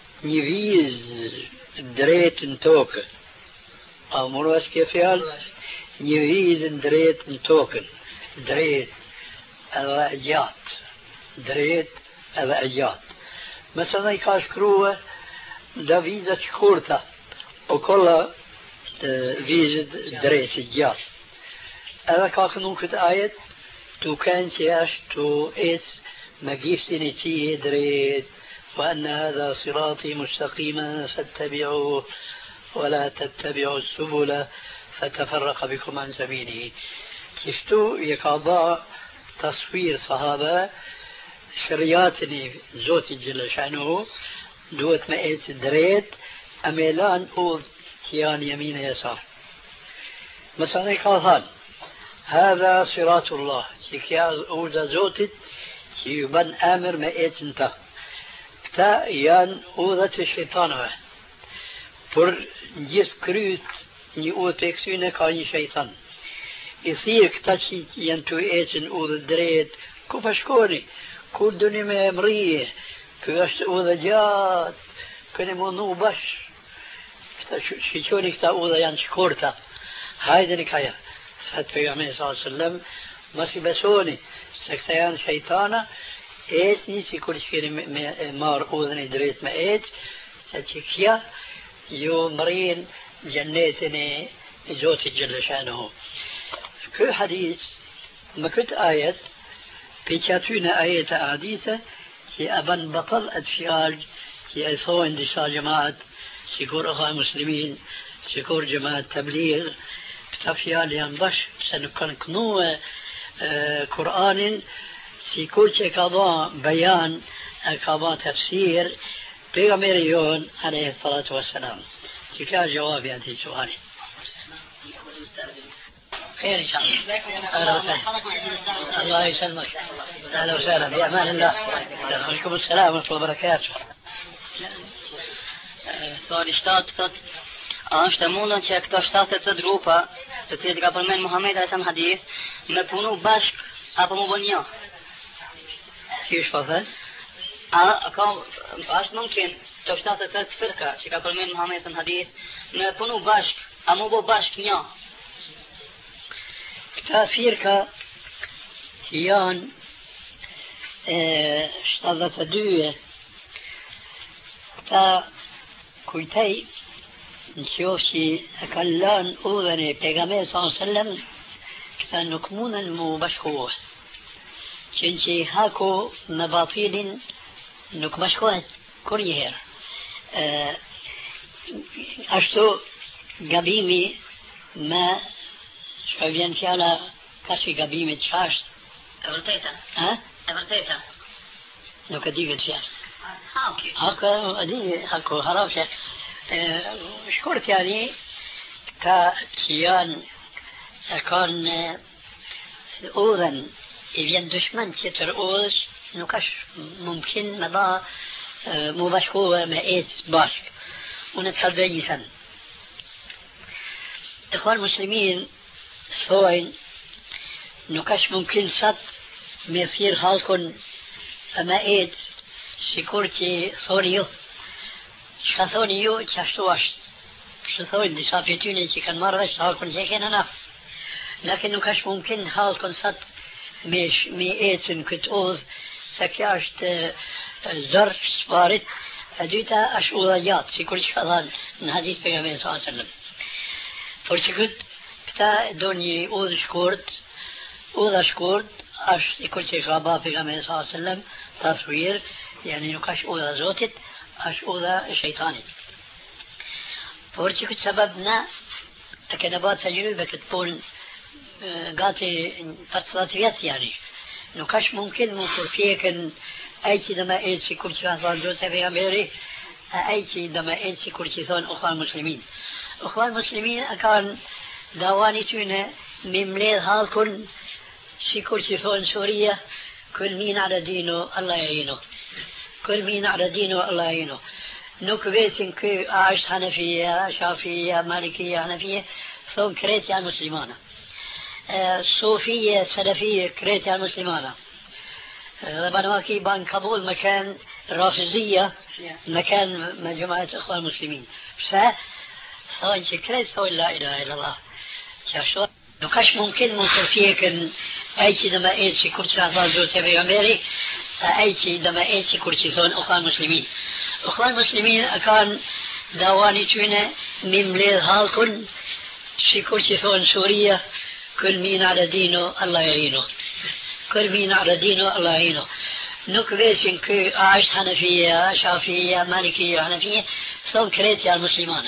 نيفيز دريت انتوك او مروس كيف يال نيفيز دريت انتوك دريت الأجيات دريت الأجيات مثلا كاشكرو دا فيزا شكورتا وكل فيزا دريت الجات هذا كاخنون كت آية تو كان سياش تو إس مجيف سنتي دريت وأن هذا صراطي مستقيما فاتبعوه ولا تتبعوا السبل فتفرق بكم عن سبيله كفتو يقضى تصوير صحابة شرياتني زوتي جل شأنه دوت مئات دريت أميلان أوض كيان يمين يسار مثلا قال هذا صراط الله كيان أوض زوتت يبن آمر مئات انت كتا يان أوضة الشيطان پر جس كريت ني أوض تكسوين كاني شيطان يصير كتاشي ينتو ايتن أوضة دريت كوفشكوني كل دنيا ممريه كوشت أوضة جات كني منو باش شيشوني كتا أوضة ينشكورتا هايدني كايا سات پیغمبر صلى الله عليه وسلم مسي بسوني سكتيان شيطانا ايسني سيكون شكيني مار أوضني دريت ما ايت ستشكيا يو مرين جنيتني زوتي جل شانه كل حديث ما كنت آية بيكاتونا آية حديثة كي أبن بطل أدفيال كي أثوى اندساء جماعة سيكور أخوة مسلمين سيكور جماعة تبليغ بتفيال ينبش سنكون كنوة قرآن سيكور كقضاء بيان كقضاء تفسير بيغميريون عليه الصلاة والسلام كيف جواب هذه السؤال خير إن شاء الله أهلا وسهلا الله يسلمك أهلا وسهلا بأمان الله عليكم السلام ورحمة الله وبركاته سؤال اشتاد أنشتمونا që këto 70 grupa të cilët ka përmend Muhamedi alayhi salam hadith, me punu bashk apo më bën një. Kish po thënë? Ka është mumkin të 73 firka që ka përmend Muhamedi në hadith, me punu bashk, a më bë bashk një. Këta firka që janë 72 këta kujtej në qofë që e kanë lanë udhën e pejgamberit sallallahu alaihi wasallam, këta nuk mundën mu bashkohet. Që në që hako me batilin nuk bashkohet kur njëherë. Ashtu gabimi me shka vjen fjala ka që gabimit qashtë. E vërteta? E vërteta? Nuk e di këtë fjallë. Okay. Hako harafshe. Shkurt janë këta që janë e kanë udhën i vjen dushman tjetër udhës, nuk është mumkin me da mu bashkohe me ecë bashk. Unë të halë dhe thënë. Ikhwan muslimin thojnë nuk është mumkin sat me thirë halkun me ecë sikur që thoni ju. Që ka thoni ju që ashtu është. Që thojnë disa për tyne që kanë marrë vesh të halkun që e kena nafë. Lakin nuk është mumkin halkun sat me ecën këtë udhë, se kja është zërë shparit, e dyta është udha gjatë, sikur që ka thanë në hadith pejgamberi sallallahu alaihi wasallam. Por që këta do një udha shkurt është sikur që ka ba pejgamberi sallallahu alaihi wasallam, ta thujirë, yani nuk është udha zotit, është udha shejtanit. Por që këtë sabab na e kena ba të gjyrybe këtë punë gati 40 vjetë yani. Nuk është mumkin mu përfjekën ai që dhe me ecë si kur që ka thonë zotë e pejgamberi, ai që dhe me ecë si kur që thonë ukhwan muslimin. Ukhwan muslimin e kanë davani tyne me mledh halkun si kur që thonë Surija, kull min ala dinu Allah e ino. Kull min ala dinu Allah e ino. Nuk vesin kë a është Hanefija, Shafija, Malikija, Hanefija, thonë krejt janë muslimana. صوفية سلفية كريتها المسلمانة بنواكي بان كابول مكان رافضية مكان جماعة إخوان المسلمين فثوان كريت ثوان لا إله إلا الله كاشو نقاش ممكن فيك أي شيء دما أي شيء كرسي أطلال زوجة بيغمبري أي شيء دما أي شيء كرسي ثوان إخوان المسلمين إخوان المسلمين أكان داواني تونه ممليل هالكن شي كرسي ثوان سوريا كل مين على دينه الله يعينه كل مين على دينه الله يعينه نكبيسن كي عايش حنفية شافية مالكية حنفية ثم كريتيا المسلمانة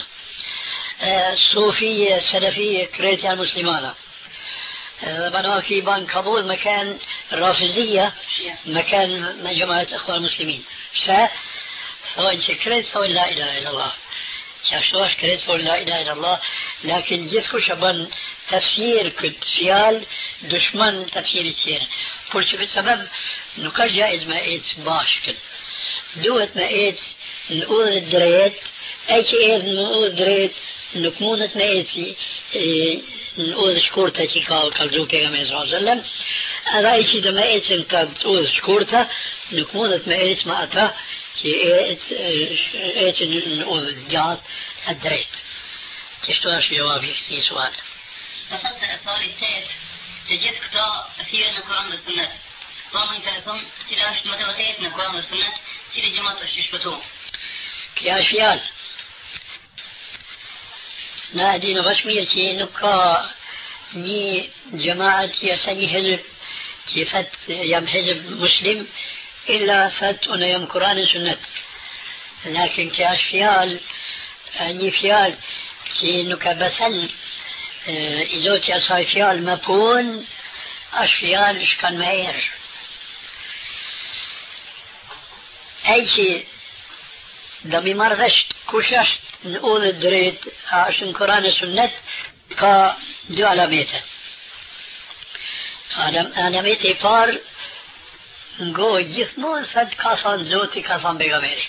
صوفية سلفية كريتيا المسلمانة بنواكي بان كابول مكان رافضية مكان جماعة إخوان المسلمين سواء كريت سواء لا إله إلا الله شاشواش كريت سواء لا إله إلا الله لكن جسكو شبان تفسير كنت فيال دشمن تفسير تير por që këtë sabab nuk është gjaiz me ecë bashkën. Duhet me ecë në udhën drejt, ai që erdhë në udhë drejt nuk mundet me ecë në udhë shkurta që ka kallëzu pejgamberi sallallahu alaihi wasallam, edhe ai që do me ecë në këtë udhë shkurta nuk mundet me ecë me ata që ecë në udhë gjatë e drejt. Kështu është jawabi i këtij suali. Pasat e thalitet të gjithë këto thyen në Kur'an dhe Sunet. Po më intereson cila është më e vërtetë në Kur'an dhe Sunet, cili xhamat është i shpëtuar. Kjo është fjalë. Na e dinë bashkë mirë që nuk ka një xhamat që është një hizb që thot jam hizb muslim illa thot unë jam Kur'an dhe Sunet. Lakin kjo është fjalë, një fjalë që nuk e beson i zoti asaj fjalë me punë, është fjalë shkan me erë. Ai që do mi marrë vesh kush është në udhë drejt, a është në Kur'an e Sunnet, ka dy alamete. Alamete i parë ngoj gjithmonë thët ka thënë Zoti, ka thënë pejgamberi.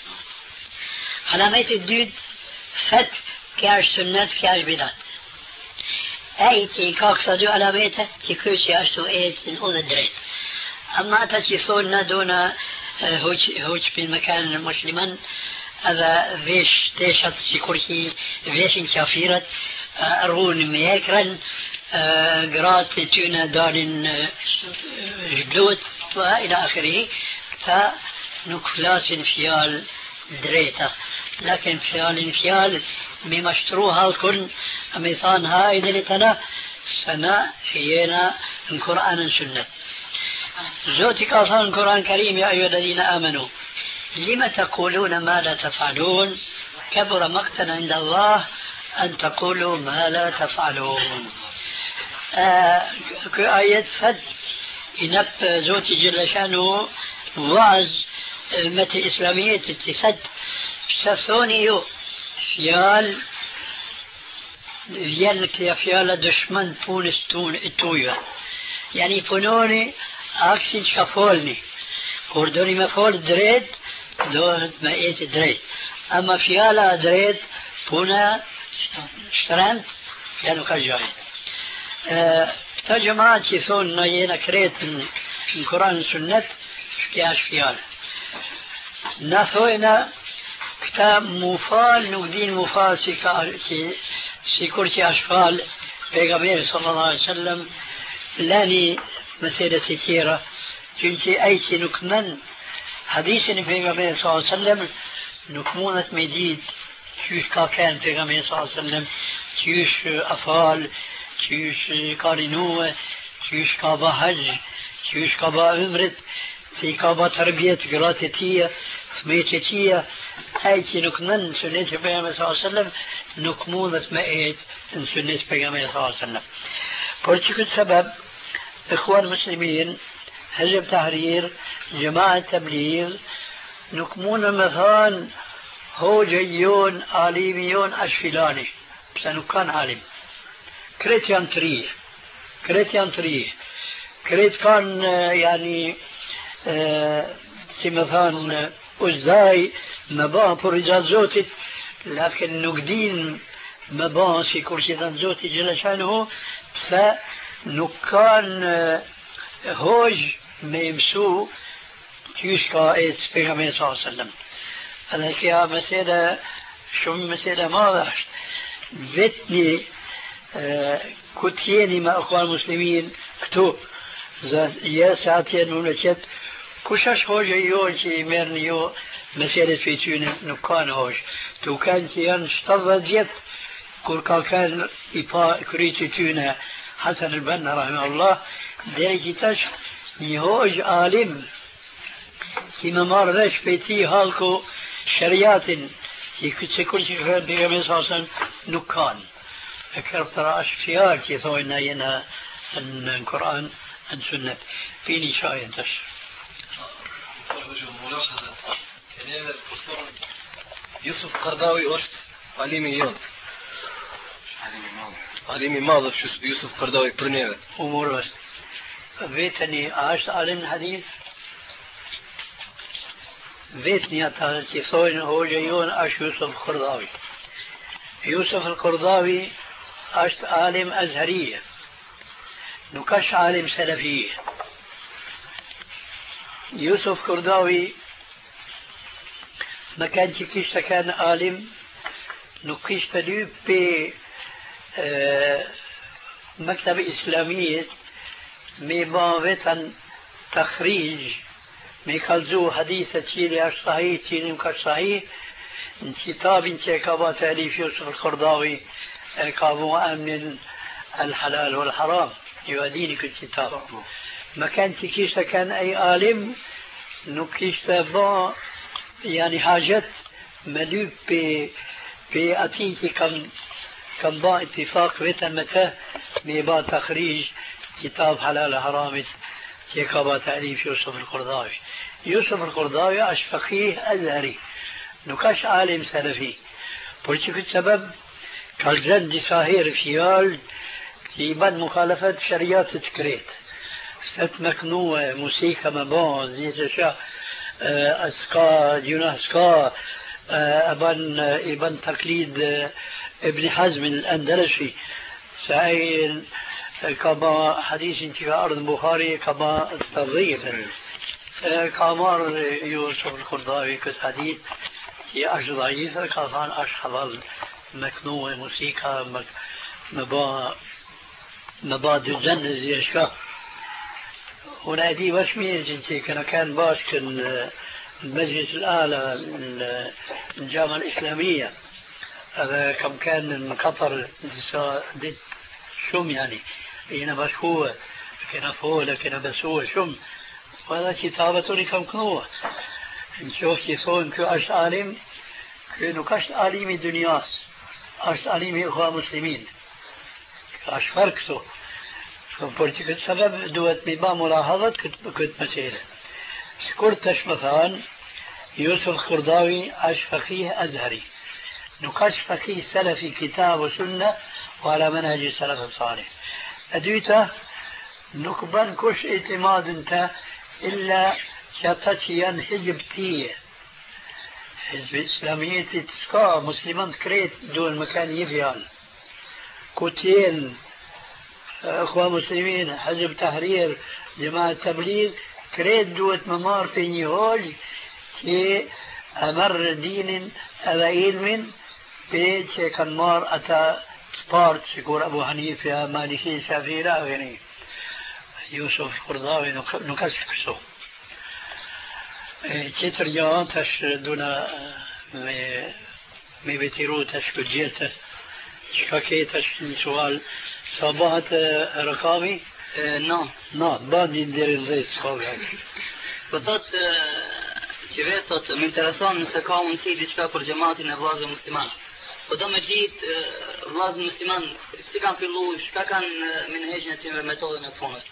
Alamete i dytë thët kja është Sunnet, kja është bidat. أيتي كاكسدو على بيته تكوشي أشتو إيتسن أوذ دريت أما تتشيصون دون هوج في المكان مسلما هذا فيش تيشت سيكورتي فيش كافيرت أرون ميكرن قرات تينا دارن جبلوت وإلى آخره فنكفلاس فيال دريتا لكن فيال بمشتروها الكل أميصان هاي دلتنا سنة حيينا القرآن سنة زوتك أصلا القرآن الكريم يا أيها الذين آمنوا لم تقولون ما لا تفعلون كبر مقتا عند الله أن تقولوا ما لا تفعلون كآية فد إنب زوتي جل شانه وعظ متى إسلامية تتسد سثوني فيال فيال دشمن بونستون التوية يعني فنوني أكسين شافولني كوردوني مفول دريد دون ما إيت دريد أما فيالا دريد بونا اشترمت كانوا كجاهد تجمعات يثون نينا كريت من القرآن والسنة كياش فيالا نافوينا كتاب مفال نقدين مفال سيكورتي أشفال بيغمير صلى الله عليه وسلم لاني مسيرة كثيرة كنت أيتي نكمن حديث بيغمير صلى الله عليه وسلم نكمونة مديد تيوش كاكان بيغمير صلى الله عليه وسلم تيوش أفال تيوش كارينوة تيوش كابا حج تيوش كابا عمرت تي كابا تربية قراتتية سميتتية أيتي نكمن سنة بيغمير صلى الله عليه وسلم نكمونة مئات سنة بيغمير صلى الله عليه وسلم بورتكل سبب إخوان المسلمين حزب تحرير جماعة تبليغ نكمون مثلا هو جيون عالميون أشفلاني سنكان عالم كريتيان تريه كريت كان يعني مثلا أزاي مبان فرجات زوتت لكن نقدين مبان في كرسي زوتي جل شانه فنكان هوج ميمسو تيشكا ايت بيغمي صلى الله عليه وسلم هذا كيا مسألة شو مسألة ماذا بيتني كتيني مع أخوان المسلمين كتو يا ساعتين مملكت كشش هوج يوج ميرنيو مسألة في تون نكان هوج تو كان تيان اشترى جيت كل كان إبا كريتي تونا حسن البنا رحمه الله درجتش نهوج عالم كما مرش بيتي هالكو شريات كل شيء بيغمي صلى الله عليه وسلم نكان أكثر أشياء كيثوينا ينا القرآن السنة فيني شاي انتش يوسف قرضاوي أرشد عليمي ماضي شو يوسف قرضاوي برنيرة أمور بس بيتني عاشت علم الحديث بيتني أتحدثون هو جيون أش يوسف القرضاوي عاشت عالم أزهرية نكش عالم سلفية يوسف قرضاوي ما كان تكيش كان عالم نكيش تليب ب مكتبة إسلامية مباوة تخريج ميخلزو حديثة تيلي أش صحيح تيلي مكش صحيح كتاب انتي كابا تأليف يوسف القرضاوي كابو أمن الحلال والحرام يؤديني كل كتاب ما كان تكيش كان أي عالم نكيش تبا يعني حاجات ملوب بأتيتي كم با اتفاق وتمته ميبا تخريج كتاب حلال حرام كابا تأليف يوسف القرضاوي أش فقيه أزهري نكاش عالم سلفي بولتك السبب كالجند ساهر فيال تيبان مخالفة شريعة تكريت ست مكنوة موسيقى مبان زيتشا أسكا ديونا أسكا ابن تقليد ابن حزم الأندلسي سائل كما حديث انتهاء أرض البخاري كما تضيف كامار يوسف القرضاوي كالحديث في أش ضعيفة كافان أش حضر مكنوة موسيقى مباد الجنة زي الشاه هنا دي باش مين جنتي كان باش كان المجلس الأعلى الجامعة الإسلامية هذا كم كان من قطر ديت شم يعني هنا باش هو كنا فوق لكن بس هو شم وهذا كتابة كم كنوة نشوف يسون كو أش عالم كأنه كاش عالم دنياس أش عالم إخوة مسلمين أش فرقته فبرتك سبب دوت ببا ملاحظة كنت مسيرة شكرتش مثلا يوسف القرضاوي أش فقيه أزهري نقاش فقيه سلفي كتاب وسنة وعلى منهج السلف الصالح أدويته نقبل كش اعتماد انت إلا شاتشيان حزبتية حزب إسلامية تسقى مسلمان كريت دون مكان يفعل كوتين أخوة مسلمين حزب تحرير جماعة تبليغ كريت دوت ممار في نيهول كي أمر دين أبا علم بيت كان مار أتا سبارت سيكور أبو حنيفة مالكي شافعي لا غني يوسف القرضاوي نكسكسو تتر جان تش دونا مي بتيرو تش كجيلته شكاكي تش سؤال صباحت رقامي نعم بعد يدير الزيت خالص بالضبط شريطة من تلسان نسكاون تي ديشكا پر جماعة نبلاز المسلمان ودم جيت بلاز المسلمان استكان في اللو شكا كان من هجنة ميثود نفونس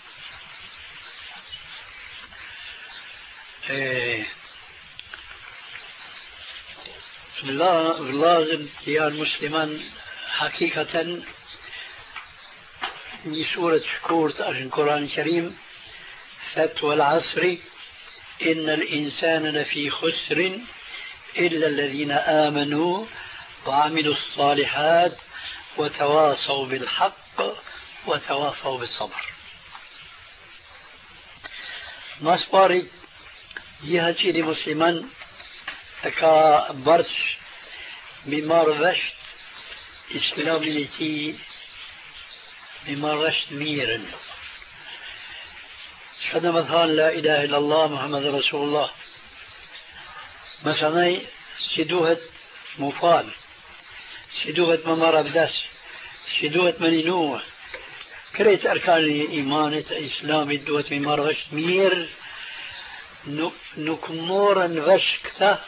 لازم يا المسلمان حقيقة سورة شكور عشان القرآن الكريم فتوى العصر إن الإنسان لفي خسر إلا الذين آمنوا وعملوا الصالحات وتواصوا بالحق وتواصوا بالصبر ما سباري جهة شيري مسلمان أكا برش بمار رشد إسلامي لتي بمار رشد ميرا شهد مثلا لا إله إلا الله محمد رسول الله مثلا سدوهة مفال سدوهة ممار أبداس سدوهة منينوه كريت أركان الإيمان إسلامي دوت ممار رشد مير نكمورا وشكتا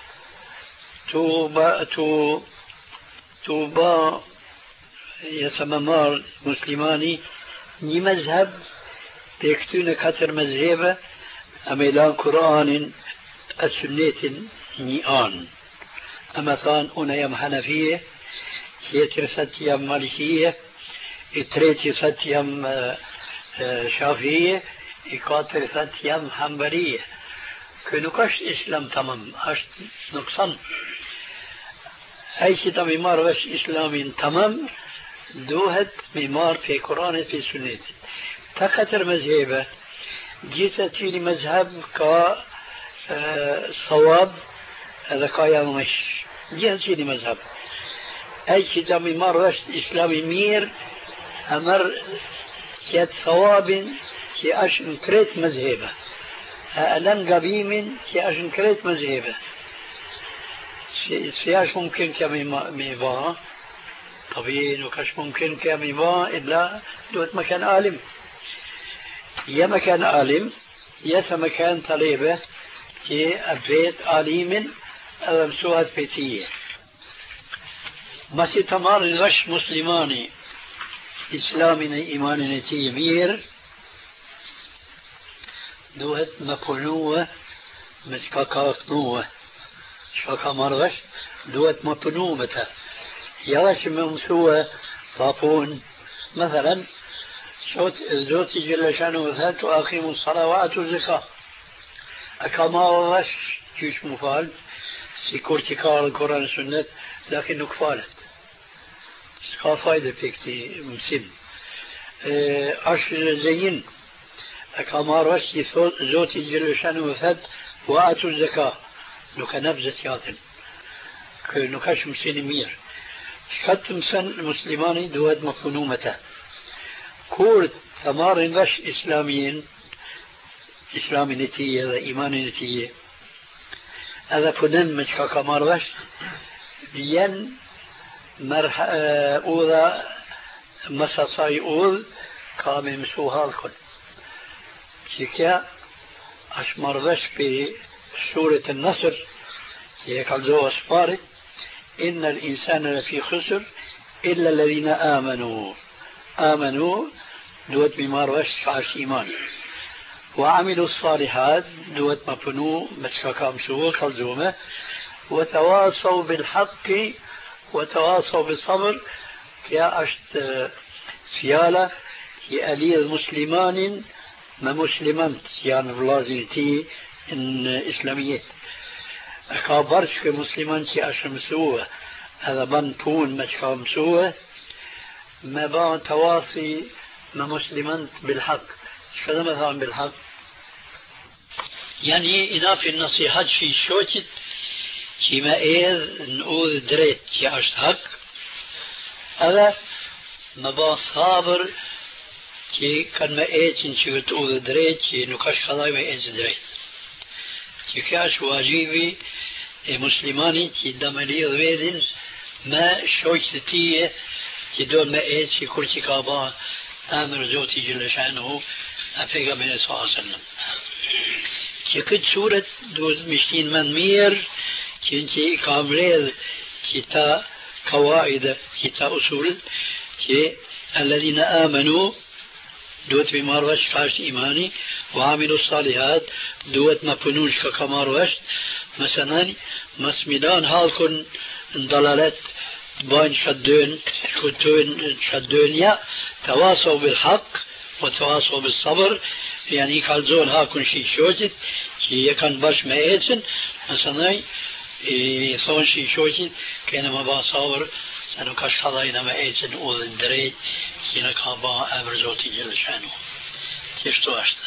توبا يسممار مسلماني ني مذهب تكتون كتر مذهبة أميلان قرآن السنة نيان أما ثان أنا يم حنفية يتر ست يم مالكية اتريت ست يم شافعية إقاتل ست يم حنبلية كنوكش إسلام تمام أشت نقصان أي شيء ممار وش إسلام تمام دوهت ممار في قرآن في سنة تكتر مذهبة جيت تيني مذهب كا صواب هذا كايا مش جيت تيني مذهب أي شيء ممار وش إسلامي مير أمر كيت صواب كي أشن كريت مذهبة ألم قبيم كي أشن كريت مذهبة سياش ممكن كميبا طبيعي وكش ممكن كميبا إلا دوت مكان عالم يا مكان عالم يا مكان طلبة كي أبيت عالم أو مسوات بيتية مسي تمار الغش مسلماني إسلامنا إيماننا تيمير دوت مقنوة متكاكنوة شكا مرغش دوت مطنومة يغش ممسوة فابون مثلا زوتي جل شانه ذات وأقيموا الصلاة وآتوا الزكاة أكما وغش جيش مفال سيكور تكار القرآن السنة لكنه كفالت s'ka fajde për këti mësim. Është zëjin, e ka marrë është që Zoti Gjellëshanu më thëtë, wa atu zeka, nuk e nefë zëtjatin. Kë nuk është mësini mirë. Qëka të mësën muslimani duhet më punu me ta. Kur të marrin vesh islamin e tije dhe imanin e tije, edhe punen me qka ka marrë vesh, vjen udha mësë asaj udh ka me mësu halkun. Që kja është marrë vesh për suret e nësër, që e kalzohë së parit, إن الإنسان لفي خسر إلا الذين آمنوا دوت بمار وش عاش إيمان وعملوا الصالحات دوت مبنو متشكام سوء خلزومة وتواصوا بالحق وتواصوا بالصبر كيا أشت فيالة كي ألي المسلمان ما مسلمان يعني بلازمتي إن إسلاميات ka barë që musliman që është mësue edhe banë punë me që ka mësue me banë të wasi me musliman bilhaq që dhe me thamë bilhaq janë i nafin nësihat që i shoqit që me edhë në udhë drejt që është haq edhe me banë sabër që kanë me eqin që këtë udhë drejt që nuk është këllaj me eqë drejt që kja është wajibi e muslimanit që da me lidhë vedin me shoqë të tije që do me eqë që kur që ka ba amër Zoti Gjellëshanu a pejgamberi sallallahu alaihi wasallam. Që këtë suret duhet me shtin më mirë që i ka mledh që ta kawaida që ta usul që alladhina amanu duhet me marrë vesh ka është imani wa amilu salihat duhet me punu shka ka marrë vesh مثلا مسمدان هالكن ضلالات بين شدون كتون شدونيا تواصوا بالحق وتواصوا بالصبر يعني كالزون هاكن شي شوجت شي كان باش ما ايتن مثلا صون شي شوجت كان ما با صبر سنو كاش خضاينا ما ايتن اول الدريد كينا كابا امر زوتي جل شانو تشتو اشتا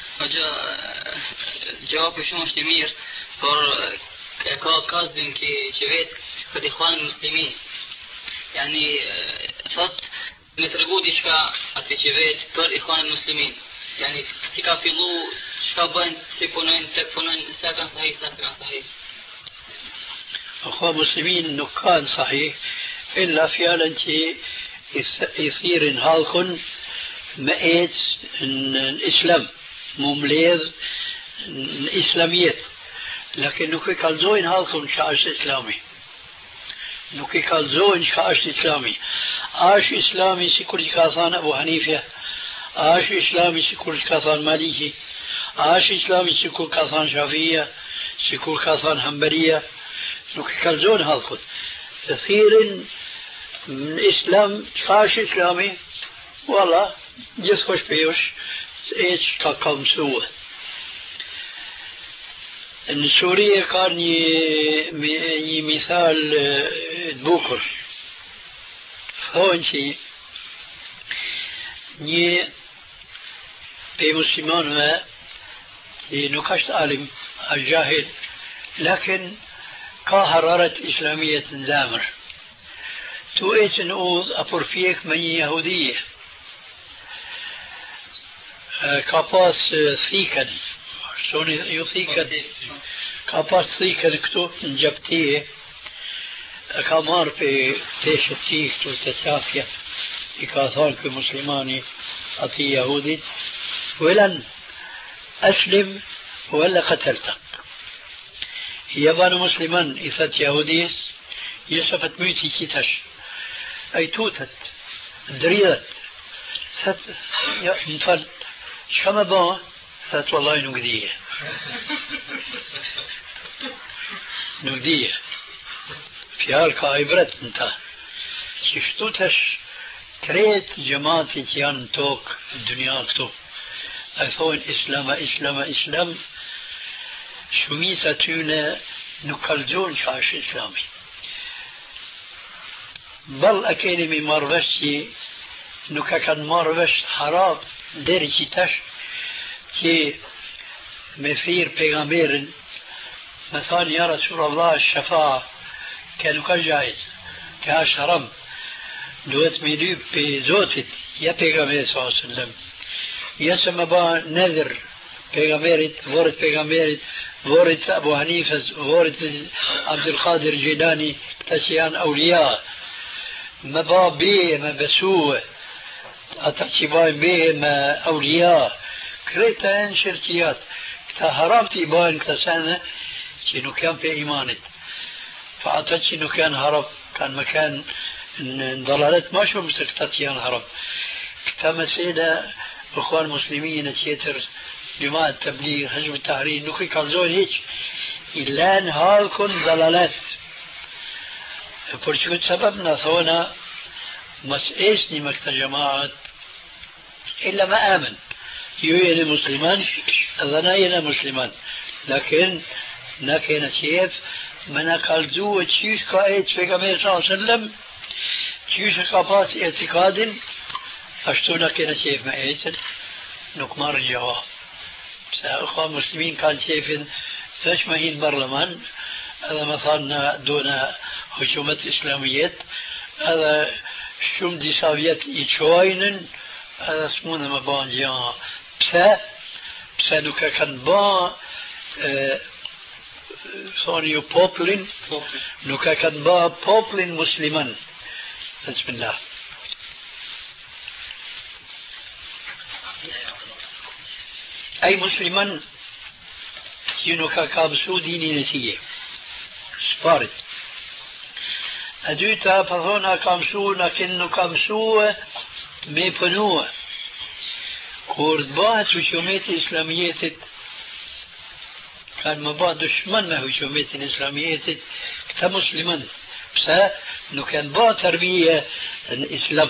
جواب شو مش مير por ka kazbin që vetë për ikhwan muslimin yani thot me të regu diçka ati që vetë për ikhwan muslimin yani si ka fillu çka bëjnë si punojnë tek punojnë sa kanë sahih sa kanë sahih ikhwan muslimin nuk kanë sahih illa fjalën që i thirin halkun me ecë në islam mu mbledh në islamiet لكن nuk i kalzojnë halkun që është islami. Nuk i kalzojnë që është islami. A është islami si kur që ka thënë Abu Hanifja? A është islami si kur që ka thënë Maliki? A është islami si kur ka thënë Shafia? Si kur ka thënë Hanbalia? Nuk i kalzojnë halkun. Të thirin në islam, që është islami? Walla, gjithë kosh për josh, e që ka mësua. Në Surije ka një mithal të bukur. Thonë që një pe muslimanëve që nuk është alim, është jahil, lakin ka hararet islamijet në zemër. Tu ecën udhë a përfjek me një jahudije. Ka pas thikën, soni ju thikën, ka pas thikën këtu në gjeptije, ka marrë për teshët ti këtu të qafja, i ka thonë kë muslimani ati jahudit, vëllan aslim vëlla qataltak. Jabanu musliman i thët jahudis, jesëfët myti qitash, ai tutët, dridhet, thët, ja, më falë, që me ba? Thët, vallaj nuk dhije. Nuk dhije. Fjalë ka ibret në ta. Që shtu tash tret gjematit që janë në tokë, në dunia këtu. A thonë islam, shumica tyne nuk kalzon që është islami. بل أكلمي مربشتي نكا كان مربشت حرام درجي تش كي مثير بيغامير مثلا يا رسول الله الشفاعة كانوا كجائز كاش حرام دوت ميلو بزوتت يا بيغامير صلى الله عليه وسلم يا سمبا نذر بيغاميرت ورد بيغاميرت ورد أبو حنيفة ورد عبد القادر الجيلاني تسيان أولياء ما بابي ما بسوء أتحسبان به ما أولياء كريتا شركيات كتا هربتي بان كتسانة كنو كان في إيمانت فأعتقد كنو كان هرب كان مكان ضلالت ما شو مسكتاتيان هرب كتا مسيدة أخوان مسلمين تيتر جماعة التبليغ حزب التحرير نكي كالزون هيك إلا هالكن ضلالات فرشكت سببنا ثونا مسئسني مكتا جماعة إلا ما آمن يوين مسلمان ظناينا مسلمان لكن نكينا شيف منا كالزو تشيش كايت في كمية صلى الله عليه وسلم تشيش كاباس اعتقاد أشتو نكينا شيف ما ايتن نكمار الجواب أخوان مسلمين كان شايفين تشمهين برلمان هذا مثلا دون حكومة إسلامية هذا شوم دي سافيت يتشوينن هذا اسمونه مبان جان بسا دوكا كان با ثاني بوبلين دوكا كان با بوبلين مسلمان بسم الله أي مسلمان ينو كابسو ديني نتيجة سبارت أدوتا فهونا كامسو لكنو كامسو ميبنوه كوردبات وشوميت إسلامية كان مبا دشمن هجومية إسلامية كمسلمان بس إنه كان با تربية الإسلام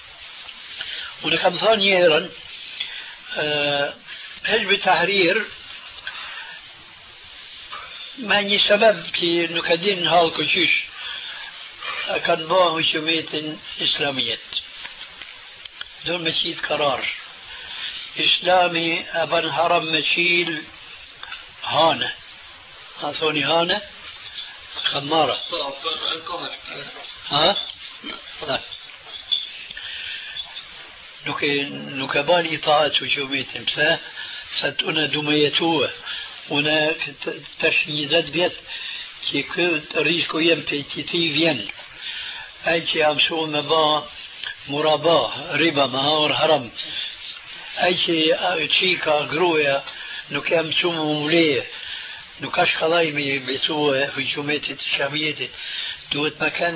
ونكم ثانيا حزب التحرير معني سبب كي إنه كدين هالكوشيش كان با هجومية إسلامية دون مسيد قرار إسلامي أبن هرم مشيل هانة أعطوني هانة خمارة ها؟ لا نكبان إطاعة وشوميتهم ستؤنا دميتوه هناك تشنيدات بيت كي كنت ريسكو يمتي تيفين أي كي أمسو مبا مرابا ربا مهار هرم أي شيء تشيكا جرويا نكام سومو موليه نكاش خلايمي بسوء هجومات الشامية دوت مكان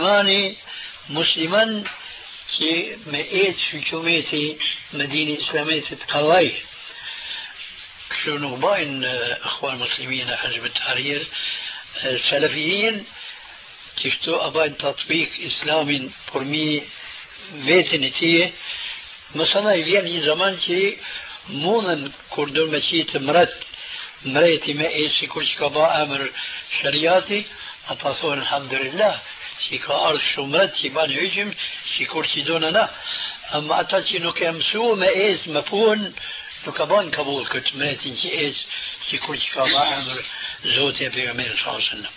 مسلمان كي مئات هجومات مدينة إسلامية تقلاي شنو باين أخوان المسلمين حزب التحرير السلفيين كيفتو أباين تطبيق إسلامي برمي بيتنتيه مثلا يعني زمان كي مونن كردون مسيت مريتي ما ايسي كل شكبا امر شرياتي اطاثون الحمد لله شكا ارض شمرت شبان هجم شكور دوننا اما اتاتي نو كمسو ما ايس مفون نو كبان قبول كت مريتي كي ايس شكور شكبا امر زوتي بيغمير صلى الله عليه وسلم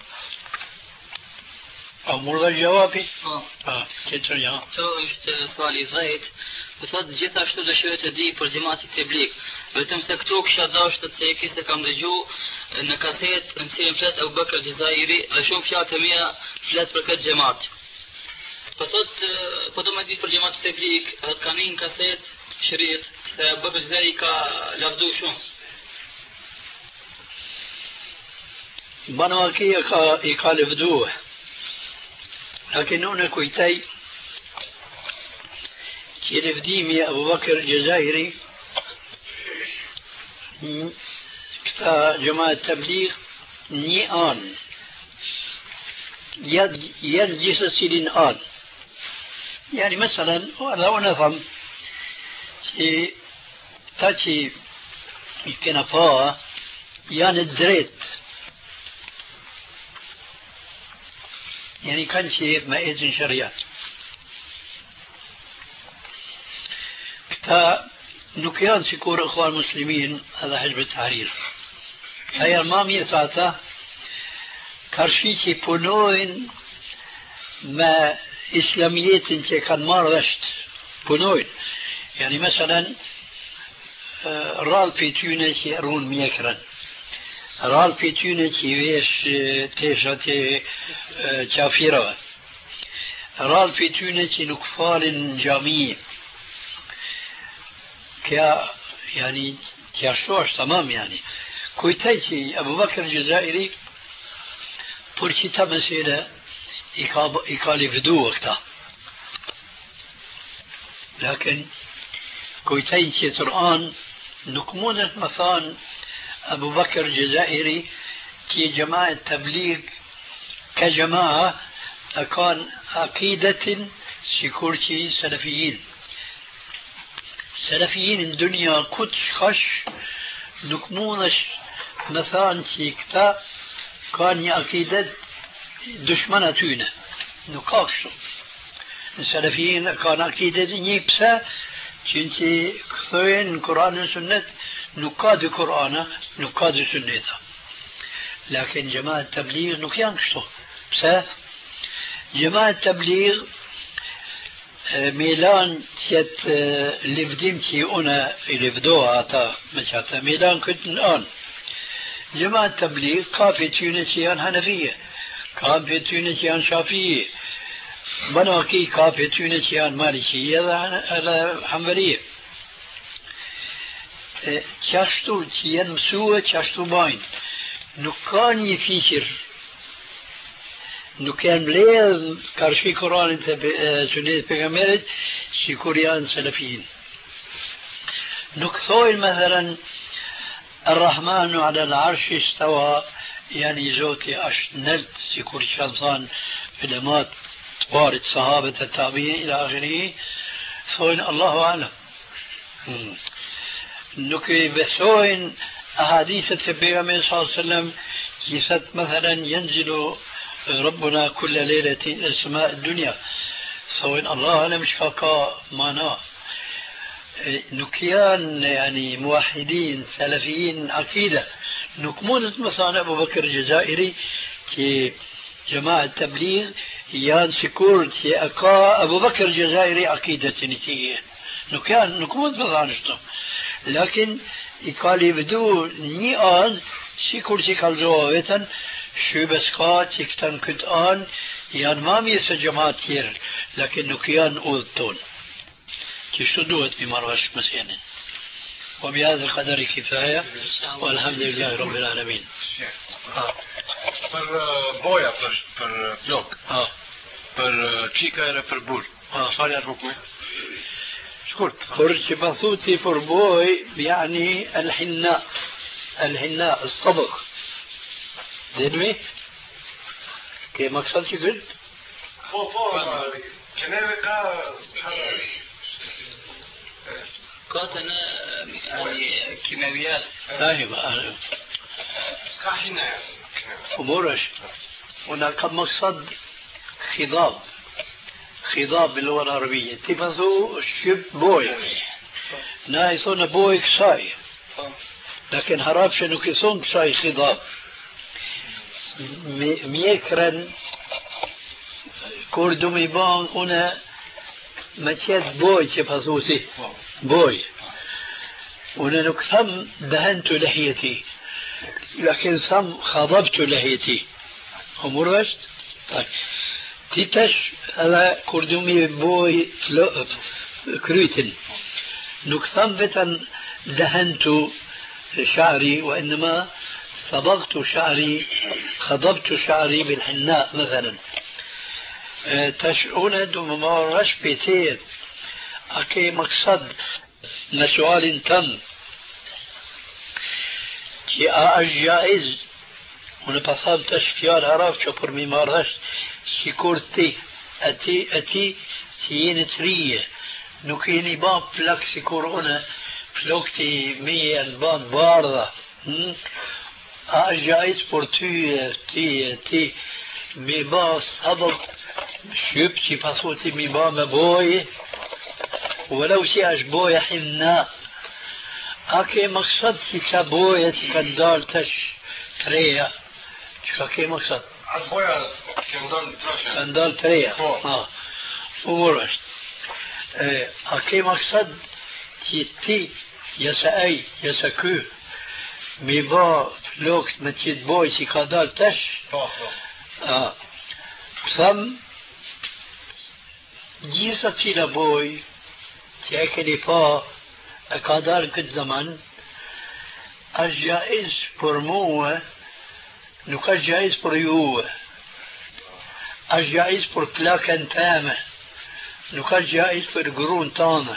أو مرضى الجوابي؟ كتر يا سؤالي زايد بصد جيتا شتو دشوية دي پر جماعة التبليغ بتم سكتوك شاداش تتسيكي سكام دجو نكاسيت انسيم فلات أبو بكر الجزائري لشوم فيها تمية فلات بركات جماعة بصد بدو دي پر جماعة التبليغ كانين كاسيت شريط أبو بكر الجزائري كلفظو شو بنواكية كالفدوه لكن هنا كويتاي كيف ديمي أبو بكر الجزائري كتا جماعة تبليغ نيان يد جسسين آن يعني مثلا لو نفهم تاتي كنفا يعني الدريت يعني كان شيء ما إذن شريعة نكيان سكور إخوان المسلمين هذا حزب التحرير هي المامية ساعتها كارشيتي بونوين ما إسلاميات انت كان مارشت بونوين يعني مثلا رال في تونس يرون ميكرا رال في تونس يويش تيشاتي جافيرا رال في تونس نكفال جامية كيا يعني تياشتوش تمام يعني كويتايتي أبو بكر الجزائري برشيتا مسيرة إيقالي فدو وقتها لكن كويتايتي ترآن نكمونة مثلا أبو بكر الجزائري كي جماعة تبليغ كجماعة كان عقيدة سيكورتي سلفيين الدنيا كتش خش نكمونش مثلا سيكتا كان عقيدة دشمنة تونه نقاكشو السلفيين كان عقيدة نيبسا كنتي كثوين قرآن والسنة نقاد قرآن نقاد سنة لكن جماعة التبليغ نكيان كشتو بسا جماعة التبليغ ميلان تيت لفديمتي أنا لفدوها عطا مشاتا ميلان كنت الآن جماعة التبليغ كافي تونسيان هنفية كافي تونسيان شافية بناكي كافي تونسيان مالكية هذا حنبلية چاشتو تيان مسوة چاشتو باين نكان يفيشر نكان ليه كارشي قرآن انت سنة بيغمرت سيكوريان سلفيين نكثوين مثلا الرحمن على العرش استوى يعني زوتي أشنلت سيكور شلطان علمات وارد صحابة التابعين إلى آخره ثوين الله أعلم نكي بثوين أحاديث النبي صلى الله عليه وسلم كيست مثلا ينزل ربنا كل ليلة إلى السماء الدنيا ثوين الله أعلم شفاقا مانا نكيان يعني موحدين سلفيين عقيدة نكمون مثلا أبو بكر الجزائري كي جماعة تبليغ يان سكور كي أقا أبو بكر الجزائري عقيدة نتيجة نكيان نكمون مثلا لكن يقالي بدو نيان سكور سكال جوابتا شو بسكات يكتن كتان يان ما ميس جماعة كير لكن نكيان أوضتون تشتدوت بمرغش مسينا وبهذا القدر كفاية والحمد لله رب العالمين per boja për flok për qika e për bur çfarë janë hukmi shkurt فرش مصوتي فربوي يعني الحناء الصبغ دنوي كي مقصد شو قلت كناوي قاتنا يعني كيماويات طيب أمورش هناك مقصد خضاب باللغة العربية تفضو شب بوي نايثون بوي كساي لكن هراب شنو كيسون كساي خضاب ميكرن كوردومي بان هنا متيت بوي تفضوتي بوي هنا نكثم دهنت لحيتي لكن ثم خضبت لحيتي أمورش طيب تيتش هذا كردومي بوي كرويتن نكثم بتن دهنت شعري وإنما صبغت شعري خضبت شعري بالحناء مثلا تشعون دممارش بيتيت أكي مقصد نسؤال تم كي جائز ونبثال تشفيال عراف شو برمي مارش سيكورتي أتي تيين تريه نكيني باب فلك سيكورونا فلوكتي مية البان باردة جائز بور تي mi ba sabët shqyp që i pasuti mi ba me boje ولو شي اش بوية حنا اكي مقصد كي تبوية كان دال تش تريا اكي مقصد بوية كان دال تريا ومرشت اكي مقصد كي تي يسا اي يسا كو مي با لوكت ما تيت بوي كي كان دال تش ثم جيسا تيلا بوي që e keni pa e ka dalë këtë zaman është gjaiz për mua nuk është gjaiz për juve është gjaiz për plakën teme nuk është gjaiz për gruën tane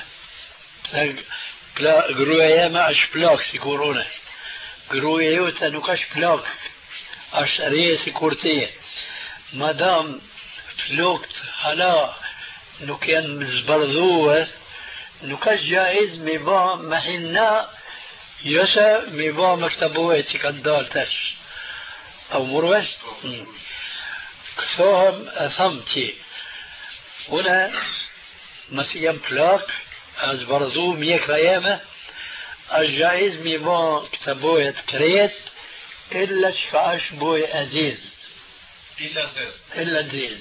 gruja jeme është plak si kur une gruja jote nuk është plak është reje si kur teje madam flokët hala nuk janë zbardhue nuk është gjaiz me ba me hinna jose me ba me këta boje që kanë dalë tash au murvesh këthohem e tham që une mësi jam plak e zbardhu mjekra jeme është gjaiz me ba këta boje të kret illa që ka është boje aziz illa aziz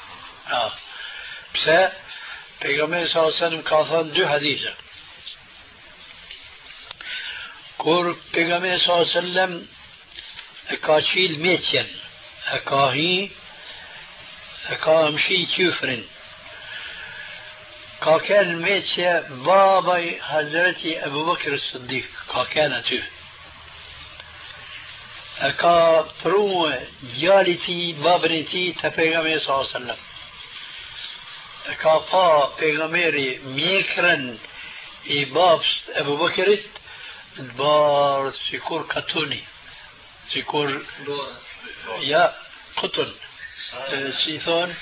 pse Pejgamberi sallallahu alaihi wasallam ka thënë dy hadithe. Kur pejgamberi sallallahu alaihi wasallam e ka qil meqen, e ka hi, e ka mshi qyfrin. Ka kënë meqe babaj Hazreti Ebu Bekr Siddiq, ka kënë aty. E ka pruë djali ti, babën e ti të pejgamberi sallallahu alaihi wasallam. E ka pa pejgamberi mjekrën I babës Ebu Bekrit të barë sikur katuni sikur ja kutun si thonë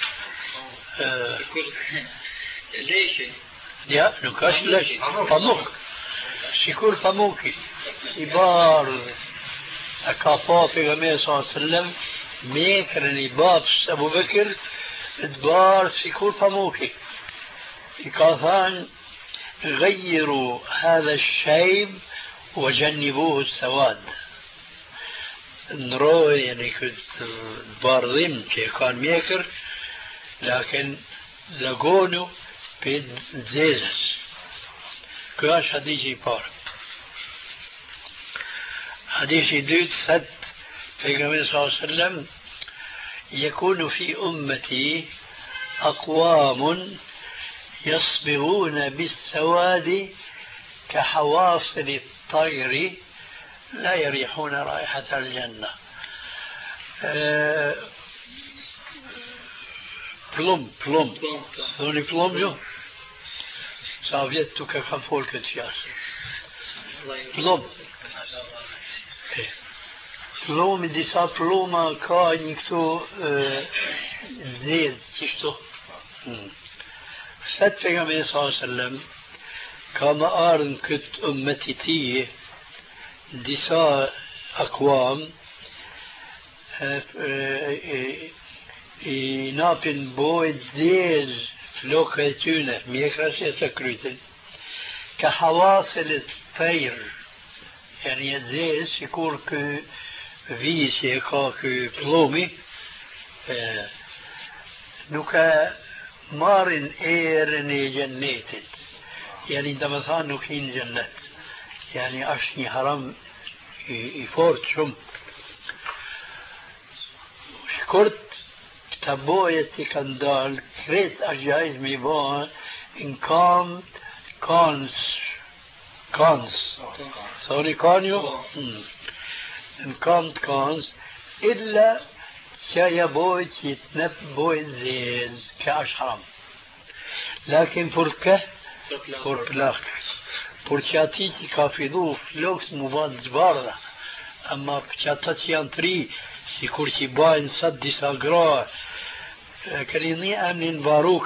ليش؟ ja nuk është lesh pamuk sikur pamuki I barë e ka pa pejgamberi sallallahu alaihi wasallam mjekrën I babës Ebu Bekrit ادبار سيكون فموكي كافان غيروا هذا الشيب وجنبوه السواد نروي يعني كنت ادبار ضمن كي كان ميكر لكن لقونه بيد زيزس كاش حديثي بار حديثي دوت ثد في النبي صلى الله عليه وسلم يكون في أمتي أقوام يصبغون بالسواد كحواصل الطير لا يريحون رائحة الجنة بلوم ذوني بلوم جو سافيتو كفول كتيار بلوم Plumi, disa pluma ka një këtu zedh, qështu. Fëtë pejgamberi sallallahu alaihi wasallam ka më ardhën këtë ummeti tije disa akwam I napin bojt zedh flokë e tyne, mjekra që e të krytin, ka hawaselit fejr, yani e zedh, sikur kë visi e ka ky plumi nuk e marrin erën e gjennetit yani dhe më thanë nuk hinë gjennet yani është një haram I fort shumë shkurt këta bojet I kanë dalë kret është gjaiz me I bëha në kans thoni kanë ju إن كانت كانز إلا كايا بويت يتنب بويت زيز كاش حرام لكن فركه فركلاك فرشاتيتي كافيدو فلوكس مباد زبارة أما فرشاتاتي أنتري سيكورتي باين صدي ساقرا كريني أمن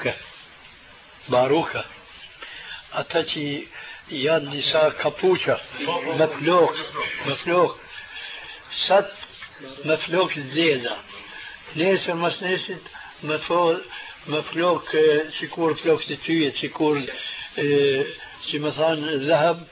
باروكة أتاتي يان نساء كابوشا مفلوك ست مفلوك الزيزة ناس المسنسة مفلوك سيكور فلوك ستوية سيكور شي مثلا الذهب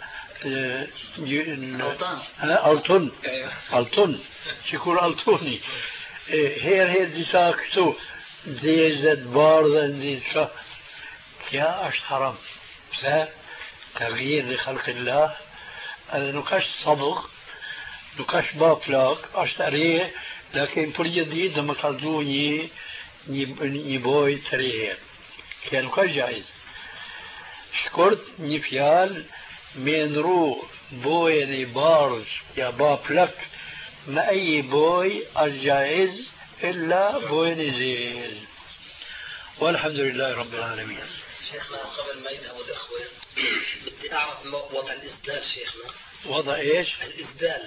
ألطن سيكور ألطوني هير دي ساكتو دي زد بارد دي شا يا أشت حرام تغيير لخلق الله هذا نكاش صبغ نكاش بافلاك أشت أريه لكن كل جديد لما قالوا نبوي تريه كان نكاش جائز شكرت نفيال من رو بوي بارز يا بافلك ما أي بوي الجائز إلا بوي نزيل والحمد لله رب العالمين. شيخنا قبل ما يذهبوا الأخوة بدي أعرف وضع الإسدال شيخنا. وضع إيش؟ الإسدال.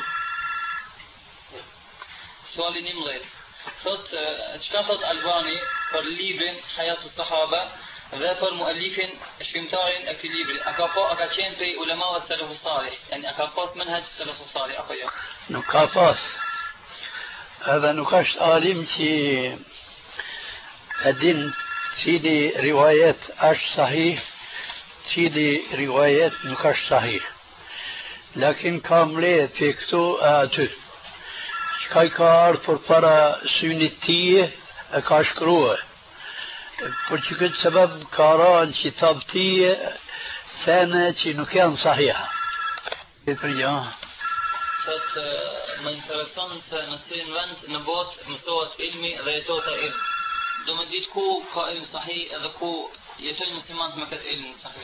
سؤالي نمغير صوت اشتغلت ألباني پر ليبن حياة الصحابة ذا پر مؤلفين شمتارين أكليبن أكافو أكاشين في علماء السلف الصالح يعني أكافات منهج السلف الصالح أخيا نكافات هذا نكاش عالم تي الدين سيدي روايات أش صحيح سيدي روايات نكاش صحيح لكن كاملة فيكتو آتو شكاي كار فرطرة سنتية أكاش كروه فرشكت سبب كاران كتابتية سنة نكان صحيحة صوت من ترسان سنتين وانت نبوت مستوى علمي ريتوتا علم دوما ديت كو قائم صحيح اذا كو يتوي مسلمان مكت علم صحيح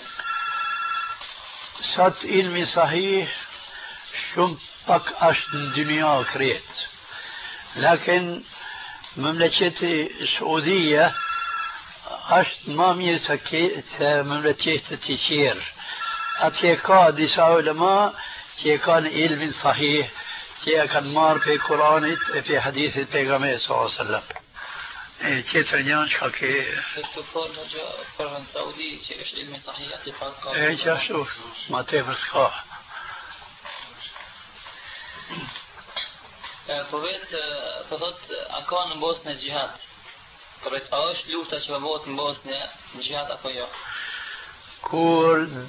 صوت علمي صحيح شم بك أشت الدنيا كريت لكن مملكة السعودية أشت مامية مملكة تشير أتيكا ديسا علماء كان علم صحيح كان مار في القرآن في حديث البيغمبر صلى الله عليه وسلم كيف رجعنا شاكي الكفار جاء قرن سعودي شيء علم صحيح اتفاق ايه شوف ما تفرق فضلت أكون بوسنة جهاد قريت أوش لوتا شبابوت من بوسنة جهاد أخويا كل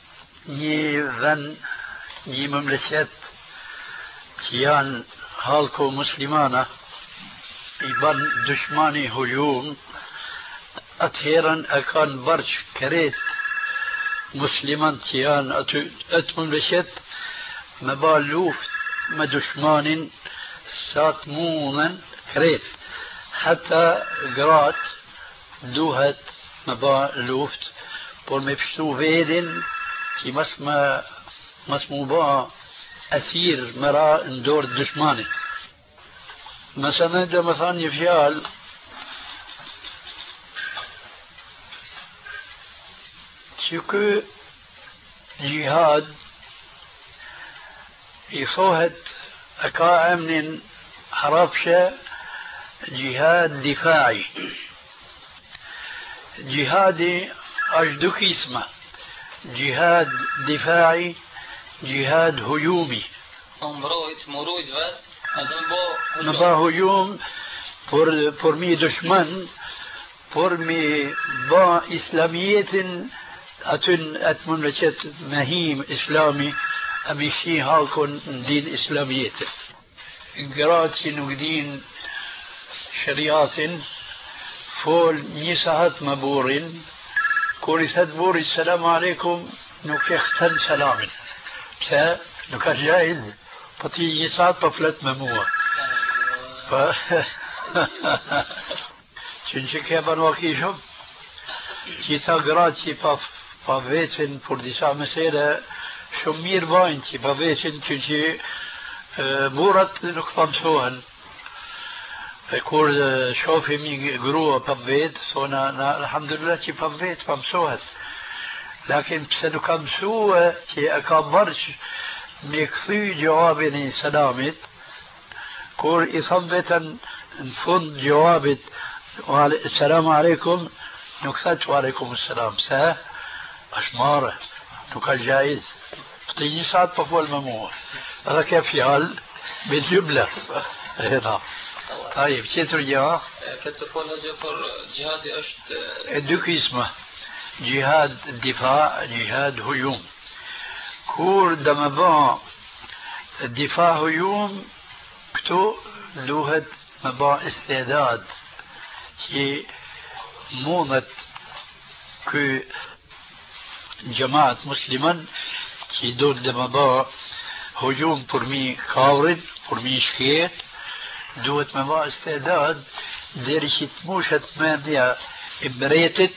ني مملكت كيان هالكو مسلمانة يبان دشماني هجوم أتهيرا أكان برش كريت مسلمان كيان أت مملكت مبالوف ما دشمان سات مومن كريت حتى قرات دوهت مبالوفت بول مفشتو فيدن كي مسمو با أسير مرا ندور الدشماني مثلا ده مثلا يفعل شكو جهاد يصوهت أكا من حرفشة جهاد دفاعي جهادي أجدك اسمه جهاد دفاعي جهاد هجومي مرويد بس نبا هجوم پر مي دشمن پر مي با إسلامية أتمنى لشت مهيم إسلامي أمشي هالكون دين إسلامية قرات نقدين شريعات فول نسهت مبور كورثت بور السلام عليكم نكختن سلام سا نكاش جائز بطي يسعد بفلت مموع چونچه بنواكيشم چی تا قرات چی پا ویچن پر دیسا مسیره شمیر باین چی پا ویچن چونچه بورت نكتم سوهن كور شوفي مي قروة بابيت صونا الحمد لله كي بابيت بامسوهت لكن بسنو كم سوى كي أكبرش ميكثي جوابني سلامت كور إصابة نفند جوابت السلام عليكم نكثت وعليكم السلام سا أشمارة نكال جائز بطيني ساعة بفول ممور هذا كيف يال بالجملة هنا طيب شو ترجع؟ كنت أقول هذا جهادي أشت دوك اسمه جهاد دفاع جهاد هجوم كور دمبان الدفاع هجوم كتو لوهد مبا استعداد كي مونت كي جماعة مسلمان كي دور دمبا هجوم برمي خاورد برمي شكيت دوت مبا استعداد ديري كي تموشت مانيا امريتت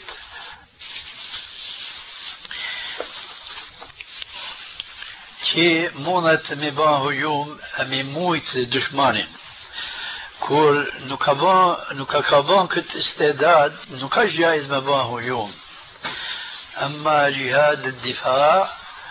كي مونت مبا هجوم امي مويت دشمانين كل نكابان كت استعداد نكاش جايز مبا هجوم اما جهاد الدفاع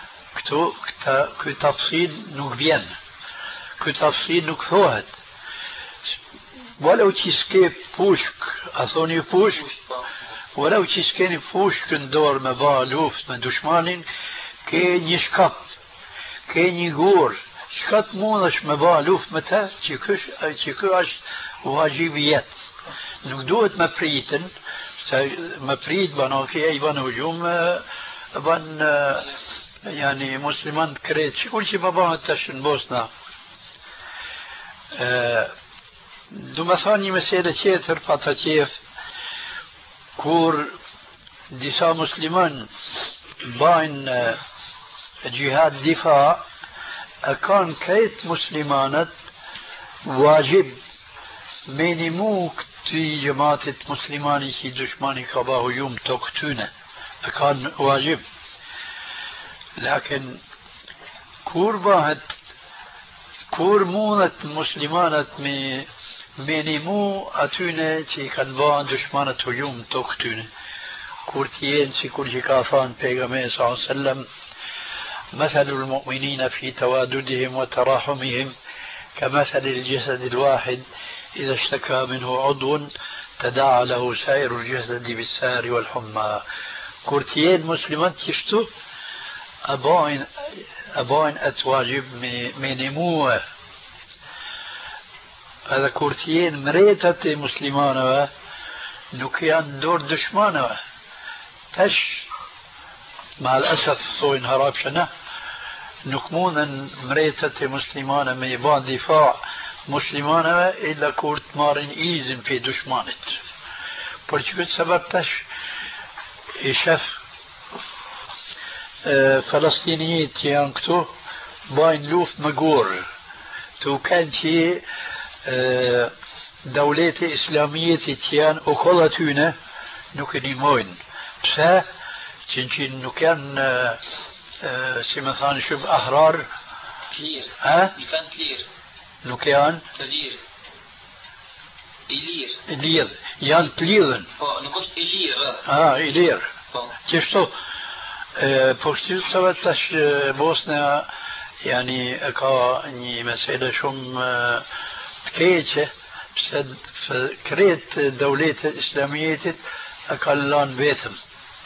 كتفصيل نكبين كتفصيل نكفوهد ولو تشكي بوشك اثوني بوشك ولو تشكيني بوشك ندور مبا لوفت من دشمانين كي يشكب كين يقول شكت مونش مبالوف متى تشكوش واجبيات نقدوت مبريتن مبريت بانو في اي بان هجوم بان يعني مسلمان كريت كل شيء مبان تشن بوسنا دو مثاني مسألة تشيتر فاتشيف كور ديسا مسلمان باين جهاد دفاع أكان كيت مسلمانت واجب مينيموك تي جماعة مسلماني كي دشماني كباه يوم تقتونه أكان واجب لكن كور باهت كور مونت مسلمانت مينيمو أتونه تي كان باه دشمانة يوم تقتونه كورتيين سي كل كافان بيغمي صلى الله عليه وسلم مثل المؤمنين في تواددهم وتراحمهم كمثل الجسد الواحد إذا اشتكى منه عضو تداعى له سائر الجسد بالسهر والحمى كورتيين مسلمات يشتو أبوين أتواجب مينيموه هذا كورتيين مريتة مسلمان نكيان دور دشمان تش مع الأسف صوين هراب شنا نكمونا مريتة مسلمان ميبان دفاع مسلمان إلا كورت مارن إيزن في دشمانت برشكت سبب تش إشاف فلسطينيين تيان كتو باين لوف مقور تو كان شي دولة إسلامية تيان أخلتونا نكني موين بسا تنشين نكان سمثان شوف أحرار كلير نكان كلير نكان كلير إلير يان كليرن نقول إلير إلير كيف بوستيل سبتش بوسنا يعني أكا مسألة شم كيتش بسد كريت دولة إسلامية أكلان بيتم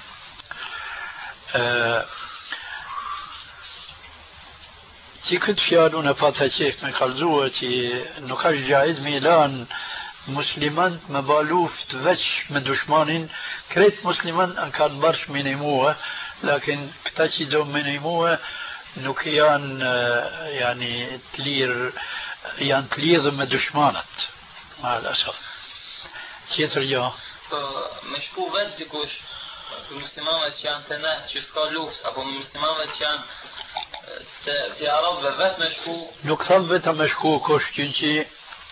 تي كنت فيالونا فاتا شيخ من خلزوة تي نقاش جائز ميلان مسلمان مبالوف تفتش من دشمانين كريت مسلمان أكان برش منيموه لكن كتاشي دوم منيموه نكيان يعني تلير من دشمانت مع الأسف تيتر يا مشكو بدكوش المسلمان كان تنا تشكال لوفت أبو المسلمان كان تعرف بفت مشكو نكتب بتا مشكو كوش كنتي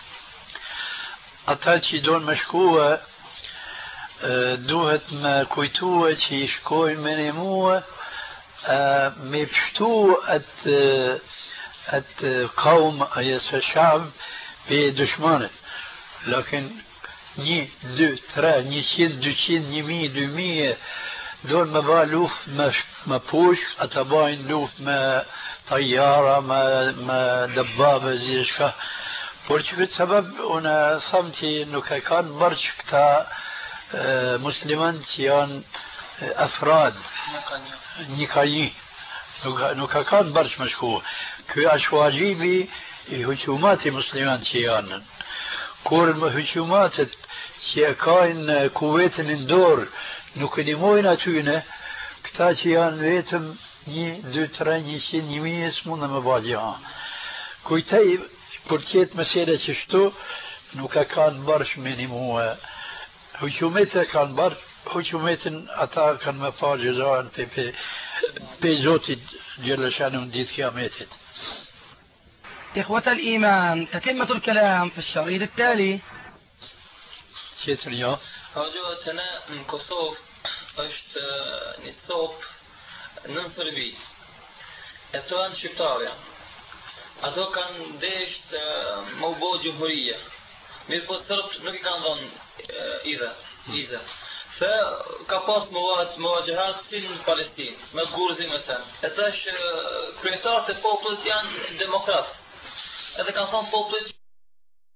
أتاتي دون مشكوة دوهت ما كويتوة تي شكوي منيموة مبشتو قوم الشعب بدشمانه لكن ني دو ترى ني سين دو سين ني مي دو مي دول ما بالوف ما بوش أتباين لوف ما طيارة ما دبابة زي شكا برشكت سبب أنا صمتي إنه كان برشكتا مسلمان تيان أفراد نيكايي إنه كان برش مشكو كي أشواجيبي هجومات مسلمان تيانا kur më hëqumatet që e kajnë kuvetin në dorë, nuk e nimojnë atyne, këta që janë vetëm 1, 2, 3, 100, 1000 s'mund me ba gjaha. Kujtaj, kur tjetë mesele që shtu, nuk e kanë bërsh minimue. Hëqumetet e kanë bërë, hëqumetin ata kanë me pa gjëzajnë pe Zotit Gjellëshanu në ditë kiametit. إخوة الإيمان تتمة الكلام في الشريط التالي. Qetër një. Hoxha në Kosovë është një copë nën Serbi. E to janë shqiptarja. Ato kanë desht më u bo gjumhuria. Mirë po sërbë nuk I kanë dhonë iza. Se ka pas më vajgjehat si në Palestinë, me gurzi me sen. E tash kryetarët e popullit janë demokratë. Edhe kanë thonë popullit